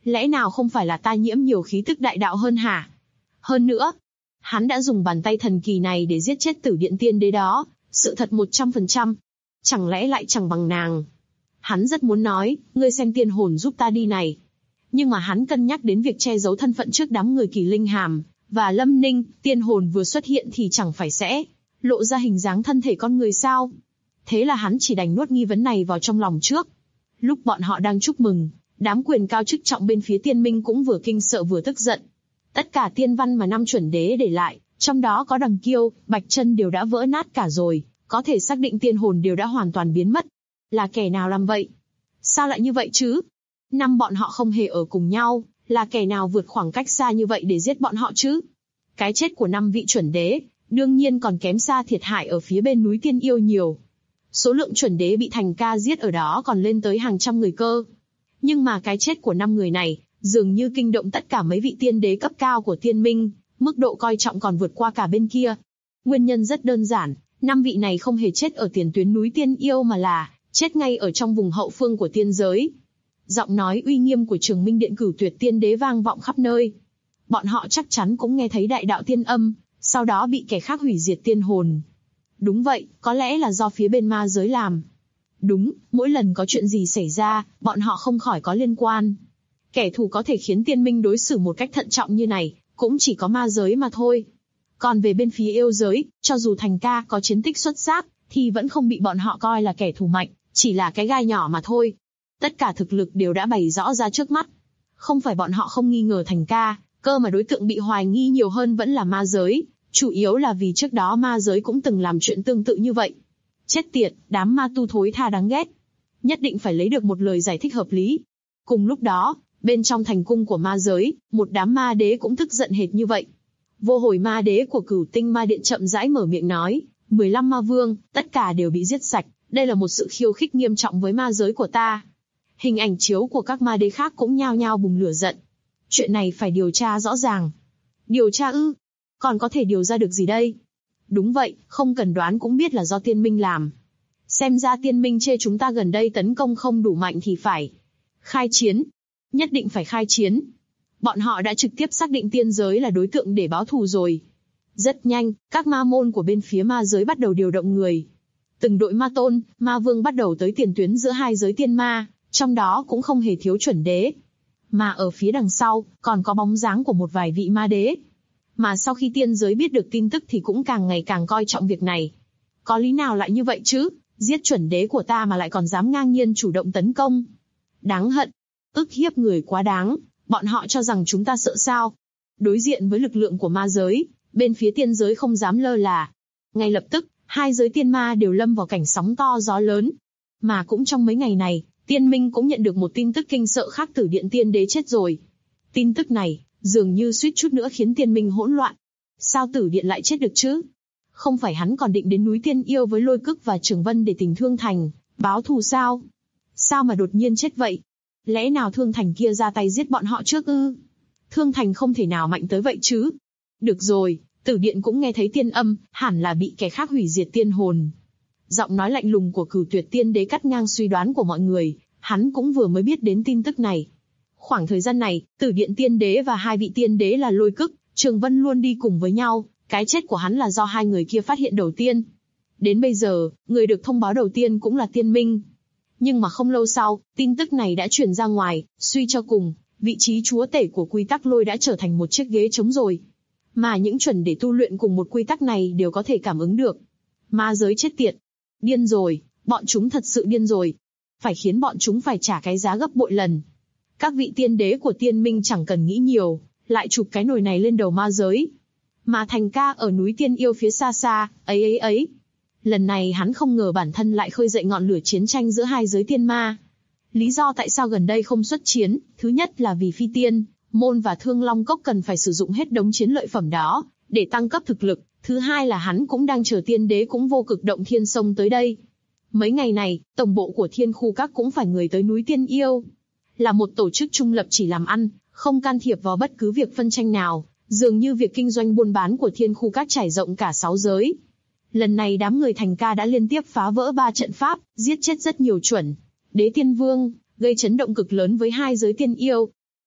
Lẽ nào không phải là ta nhiễm nhiều khí tức đại đạo hơn hả? Hơn nữa, hắn đã dùng bàn tay thần kỳ này để giết chết Tử Điện Tiên Đế đó, sự thật 100%. Chẳng lẽ lại chẳng bằng nàng? Hắn rất muốn nói, ngươi xem tiên hồn giúp ta đi này. Nhưng mà hắn cân nhắc đến việc che giấu thân phận trước đám người Kỳ Linh Hàm và Lâm Ninh, tiên hồn vừa xuất hiện thì chẳng phải sẽ lộ ra hình dáng thân thể con người sao? Thế là hắn chỉ đành nuốt nghi vấn này vào trong lòng trước. Lúc bọn họ đang chúc mừng, đám quyền cao chức trọng bên phía tiên minh cũng vừa kinh sợ vừa tức giận. Tất cả tiên văn mà năm chuẩn đế để lại, trong đó có Đằng Kiêu, Bạch Chân đều đã vỡ nát cả rồi, có thể xác định tiên hồn đều đã hoàn toàn biến mất. Là kẻ nào làm vậy? Sao lại như vậy chứ? Năm bọn họ không hề ở cùng nhau, là kẻ nào vượt khoảng cách xa như vậy để giết bọn họ chứ? Cái chết của 5 vị chuẩn đế, đương nhiên còn kém xa thiệt hại ở phía bên núi Tiên Yêu nhiều. Số lượng chuẩn đế bị Thành Ca giết ở đó còn lên tới hàng trăm người cơ. Nhưng mà cái chết của 5 người này, dường như kinh động tất cả mấy vị tiên đế cấp cao của tiên minh, mức độ coi trọng còn vượt qua cả bên kia. Nguyên nhân rất đơn giản, 5 vị này không hề chết ở tiền tuyến núi Tiên Yêu mà là chết ngay ở trong vùng hậu phương của tiên giới. Giọng nói uy nghiêm của Trường Minh Điện Cửu Tuyệt Tiên Đế vang vọng khắp nơi. Bọn họ chắc chắn cũng nghe thấy đại đạo tiên âm, sau đó bị kẻ khác hủy diệt tiên hồn. Đúng vậy, có lẽ là do phía bên ma giới làm. Đúng, mỗi lần có chuyện gì xảy ra, bọn họ không khỏi có liên quan. Kẻ thù có thể khiến tiên minh đối xử một cách thận trọng như này, cũng chỉ có ma giới mà thôi. Còn về bên phía yêu giới, cho dù Thành Ca có chiến tích xuất sắc, thì vẫn không bị bọn họ coi là kẻ thù mạnh, chỉ là cái gai nhỏ mà thôi. Tất cả thực lực đều đã bày rõ ra trước mắt. Không phải bọn họ không nghi ngờ Thành Ca, cơ mà đối tượng bị hoài nghi nhiều hơn vẫn là ma giới, chủ yếu là vì trước đó ma giới cũng từng làm chuyện tương tự như vậy. Chết tiệt, đám ma tu thối tha đáng ghét. Nhất định phải lấy được một lời giải thích hợp lý. Cùng lúc đó, bên trong thành cung của ma giới, một đám ma đế cũng tức giận hệt như vậy. Vô Hồi ma đế của Cửu Tinh Ma Điện chậm rãi mở miệng nói, 15 ma vương, tất cả đều bị giết sạch, đây là một sự khiêu khích nghiêm trọng với ma giới của ta. Hình ảnh chiếu của các ma đế khác cũng nhao nhao bùng lửa giận. Chuyện này phải điều tra rõ ràng. Điều tra ư? Còn có thể điều ra được gì đây? Đúng vậy, không cần đoán cũng biết là do tiên minh làm. Xem ra tiên minh chê chúng ta gần đây tấn công không đủ mạnh thì phải khai chiến. Nhất định phải khai chiến. Bọn họ đã trực tiếp xác định tiên giới là đối tượng để báo thù rồi. Rất nhanh, các ma môn của bên phía ma giới bắt đầu điều động người. Từng đội ma tôn, ma vương bắt đầu tới tiền tuyến giữa hai giới tiên ma, trong đó cũng không hề thiếu chuẩn đế. Mà ở phía đằng sau, còn có bóng dáng của một vài vị ma đế. Mà sau khi tiên giới biết được tin tức thì cũng càng ngày càng coi trọng việc này. Có lý nào lại như vậy chứ? Giết chuẩn đế của ta mà lại còn dám ngang nhiên chủ động tấn công. Đáng hận. Ức hiếp người quá đáng. Bọn họ cho rằng chúng ta sợ sao? Đối diện với lực lượng của ma giới, bên phía tiên giới không dám lơ là. Ngay lập tức, hai giới tiên ma đều lâm vào cảnh sóng to gió lớn. Mà cũng trong mấy ngày này, tiên minh cũng nhận được một tin tức kinh sợ khác, Tử Điện Tiên Đế chết rồi. Tin tức này, dường như suýt chút nữa khiến tiên minh hỗn loạn. Sao Tử Điện lại chết được chứ? Không phải hắn còn định đến núi Tiên Yêu với Lôi Cức và Trường Vân để tìm Thương Thành, báo thù sao? Sao mà đột nhiên chết vậy? Lẽ nào Thương Thành kia ra tay giết bọn họ trước ư? Thương Thành không thể nào mạnh tới vậy chứ? Được rồi, Tử Điện cũng nghe thấy tiên âm, hẳn là bị kẻ khác hủy diệt tiên hồn. Giọng nói lạnh lùng của Cửu Tuyệt Tiên Đế cắt ngang suy đoán của mọi người, hắn cũng vừa mới biết đến tin tức này. Khoảng thời gian này, Tử Điện Tiên Đế và hai vị tiên đế là Lôi Cức, Trường Vân luôn đi cùng với nhau, cái chết của hắn là do hai người kia phát hiện đầu tiên. Đến bây giờ, người được thông báo đầu tiên cũng là tiên minh. Nhưng mà không lâu sau, tin tức này đã truyền ra ngoài, suy cho cùng, vị trí chúa tể của quy tắc lôi đã trở thành một chiếc ghế trống rồi. Mà những chuẩn để tu luyện cùng một quy tắc này đều có thể cảm ứng được. Ma giới chết tiệt. Điên rồi, bọn chúng thật sự điên rồi. Phải khiến bọn chúng phải trả cái giá gấp bội lần. Các vị tiên đế của tiên minh chẳng cần nghĩ nhiều, lại chụp cái nồi này lên đầu ma giới. Mà Thành Ca ở núi Tiên Yêu phía xa xa, ấy. Lần này hắn không ngờ bản thân lại khơi dậy ngọn lửa chiến tranh giữa hai giới tiên ma. Lý do tại sao gần đây không xuất chiến, thứ nhất là vì Phi Tiên, Môn và Thương Long Cốc cần phải sử dụng hết đống chiến lợi phẩm đó, để tăng cấp thực lực. Thứ hai là hắn cũng đang chờ tiên đế cũng vô cực động thiên sông tới đây. Mấy ngày này, tổng bộ của Thiên Khu Các cũng phải người tới núi Tiên Yêu. Là một tổ chức trung lập chỉ làm ăn, không can thiệp vào bất cứ việc phân tranh nào, dường như việc kinh doanh buôn bán của Thiên Khu Các trải rộng cả 6 giới. Lần này đám người Thành Ca đã liên tiếp phá vỡ 3 trận pháp, giết chết rất nhiều chuẩn đế tiên vương, gây chấn động cực lớn với hai giới tiên yêu.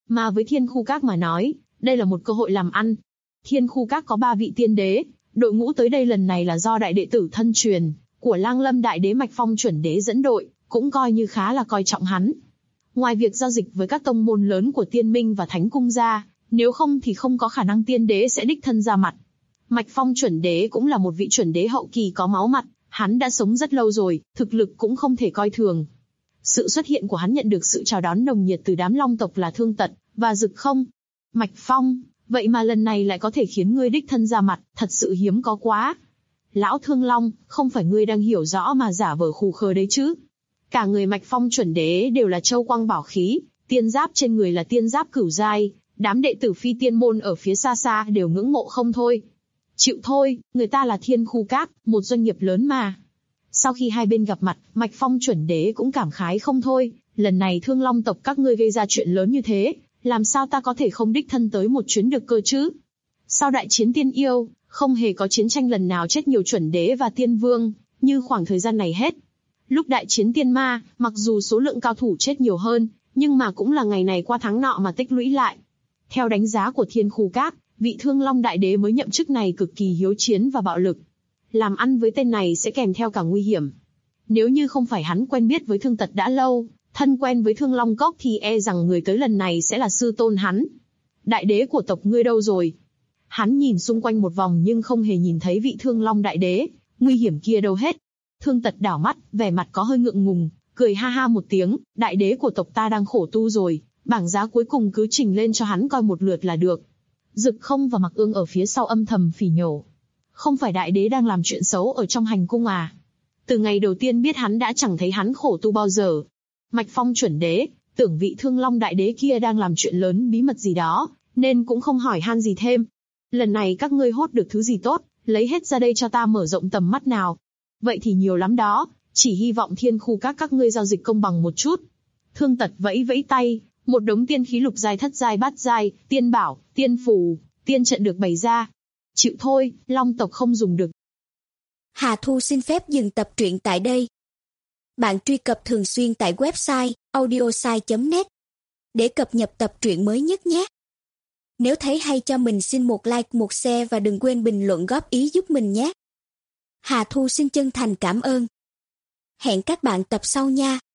Mà với Thiên Khu Các mà nói, đây là một cơ hội làm ăn. Thiên Khu Các có 3 vị tiên đế, đội ngũ tới đây lần này là do đại đệ tử thân truyền của Lang Lâm Đại Đế Mạch Phong Chuẩn Đế dẫn đội, cũng coi như khá là coi trọng hắn. Ngoài việc giao dịch với các tông môn lớn của Tiên Minh và Thánh Cung ra, nếu không thì không có khả năng tiên đế sẽ đích thân ra mặt. Mạch Phong Chuẩn Đế cũng là một vị chuẩn đế hậu kỳ có máu mặt, hắn đã sống rất lâu rồi, thực lực cũng không thể coi thường. Sự xuất hiện của hắn nhận được sự chào đón nồng nhiệt từ đám Long tộc là Thương Tật và Dực Không. Mạch Phong, vậy mà lần này lại có thể khiến ngươi đích thân ra mặt, thật sự hiếm có quá. Lão Thương Long, không phải ngươi đang hiểu rõ mà giả vờ khù khờ đấy chứ? Cả người Mạch Phong Chuẩn Đế đều là châu quang bảo khí, tiên giáp trên người là tiên giáp cửu giai, đám đệ tử phi tiên môn ở phía xa xa đều ngưỡng mộ không thôi. Chịu thôi, người ta là Thiên Khu Các, một doanh nghiệp lớn mà. Sau khi hai bên gặp mặt, Mạch Phong Chuẩn Đế cũng cảm khái không thôi, lần này Thương Long tộc các ngươi gây ra chuyện lớn như thế, làm sao ta có thể không đích thân tới một chuyến được cơ chứ? Sau đại chiến tiên yêu, không hề có chiến tranh lần nào chết nhiều chuẩn đế và tiên vương, như khoảng thời gian này hết. Lúc đại chiến tiên ma, mặc dù số lượng cao thủ chết nhiều hơn, nhưng mà cũng là ngày này qua tháng nọ mà tích lũy lại. Theo đánh giá của Thiên Khu Các, vị Thương Long Đại Đế mới nhậm chức này cực kỳ hiếu chiến và bạo lực. Làm ăn với tên này sẽ kèm theo cả nguy hiểm. Nếu như không phải hắn quen biết với Thương Tật đã lâu, thân quen với Thương Long Cốc thì e rằng người tới lần này sẽ là sư tôn hắn. Đại đế của tộc ngươi đâu rồi? Hắn nhìn xung quanh một vòng nhưng không hề nhìn thấy vị Thương Long Đại Đế, nguy hiểm kia đâu hết. Thương Tật đảo mắt, vẻ mặt có hơi ngượng ngùng, cười ha ha một tiếng, đại đế của tộc ta đang khổ tu rồi, bảng giá cuối cùng cứ trình lên cho hắn coi một lượt là được. Dực Không và Mặc Ương ở phía sau âm thầm phỉ nhổ. Không phải đại đế đang làm chuyện xấu ở trong hành cung à? Từ ngày đầu tiên biết hắn đã chẳng thấy hắn khổ tu bao giờ. Mạch Phong Chuẩn Đế, tưởng vị Thương Long Đại Đế kia đang làm chuyện lớn bí mật gì đó, nên cũng không hỏi han gì thêm. Lần này các ngươi hốt được thứ gì tốt, lấy hết ra đây cho ta mở rộng tầm mắt nào. Vậy thì nhiều lắm đó, chỉ hy vọng Thiên Khu các ngươi giao dịch công bằng một chút. Thương Tật vẫy vẫy tay, một đống tiên khí lục giai thất giai bát giai, tiên bảo, tiên phù, tiên trận được bày ra. Chịu thôi, Long tộc không dùng được. Hà Thu xin phép dừng tập truyện tại đây. Bạn truy cập thường xuyên tại website audiosai.net để cập nhật tập truyện mới nhất nhé. Nếu thấy hay cho mình xin một like, một share và đừng quên bình luận góp ý giúp mình nhé. Hà Thu xin chân thành cảm ơn. Hẹn các bạn tập sau nha.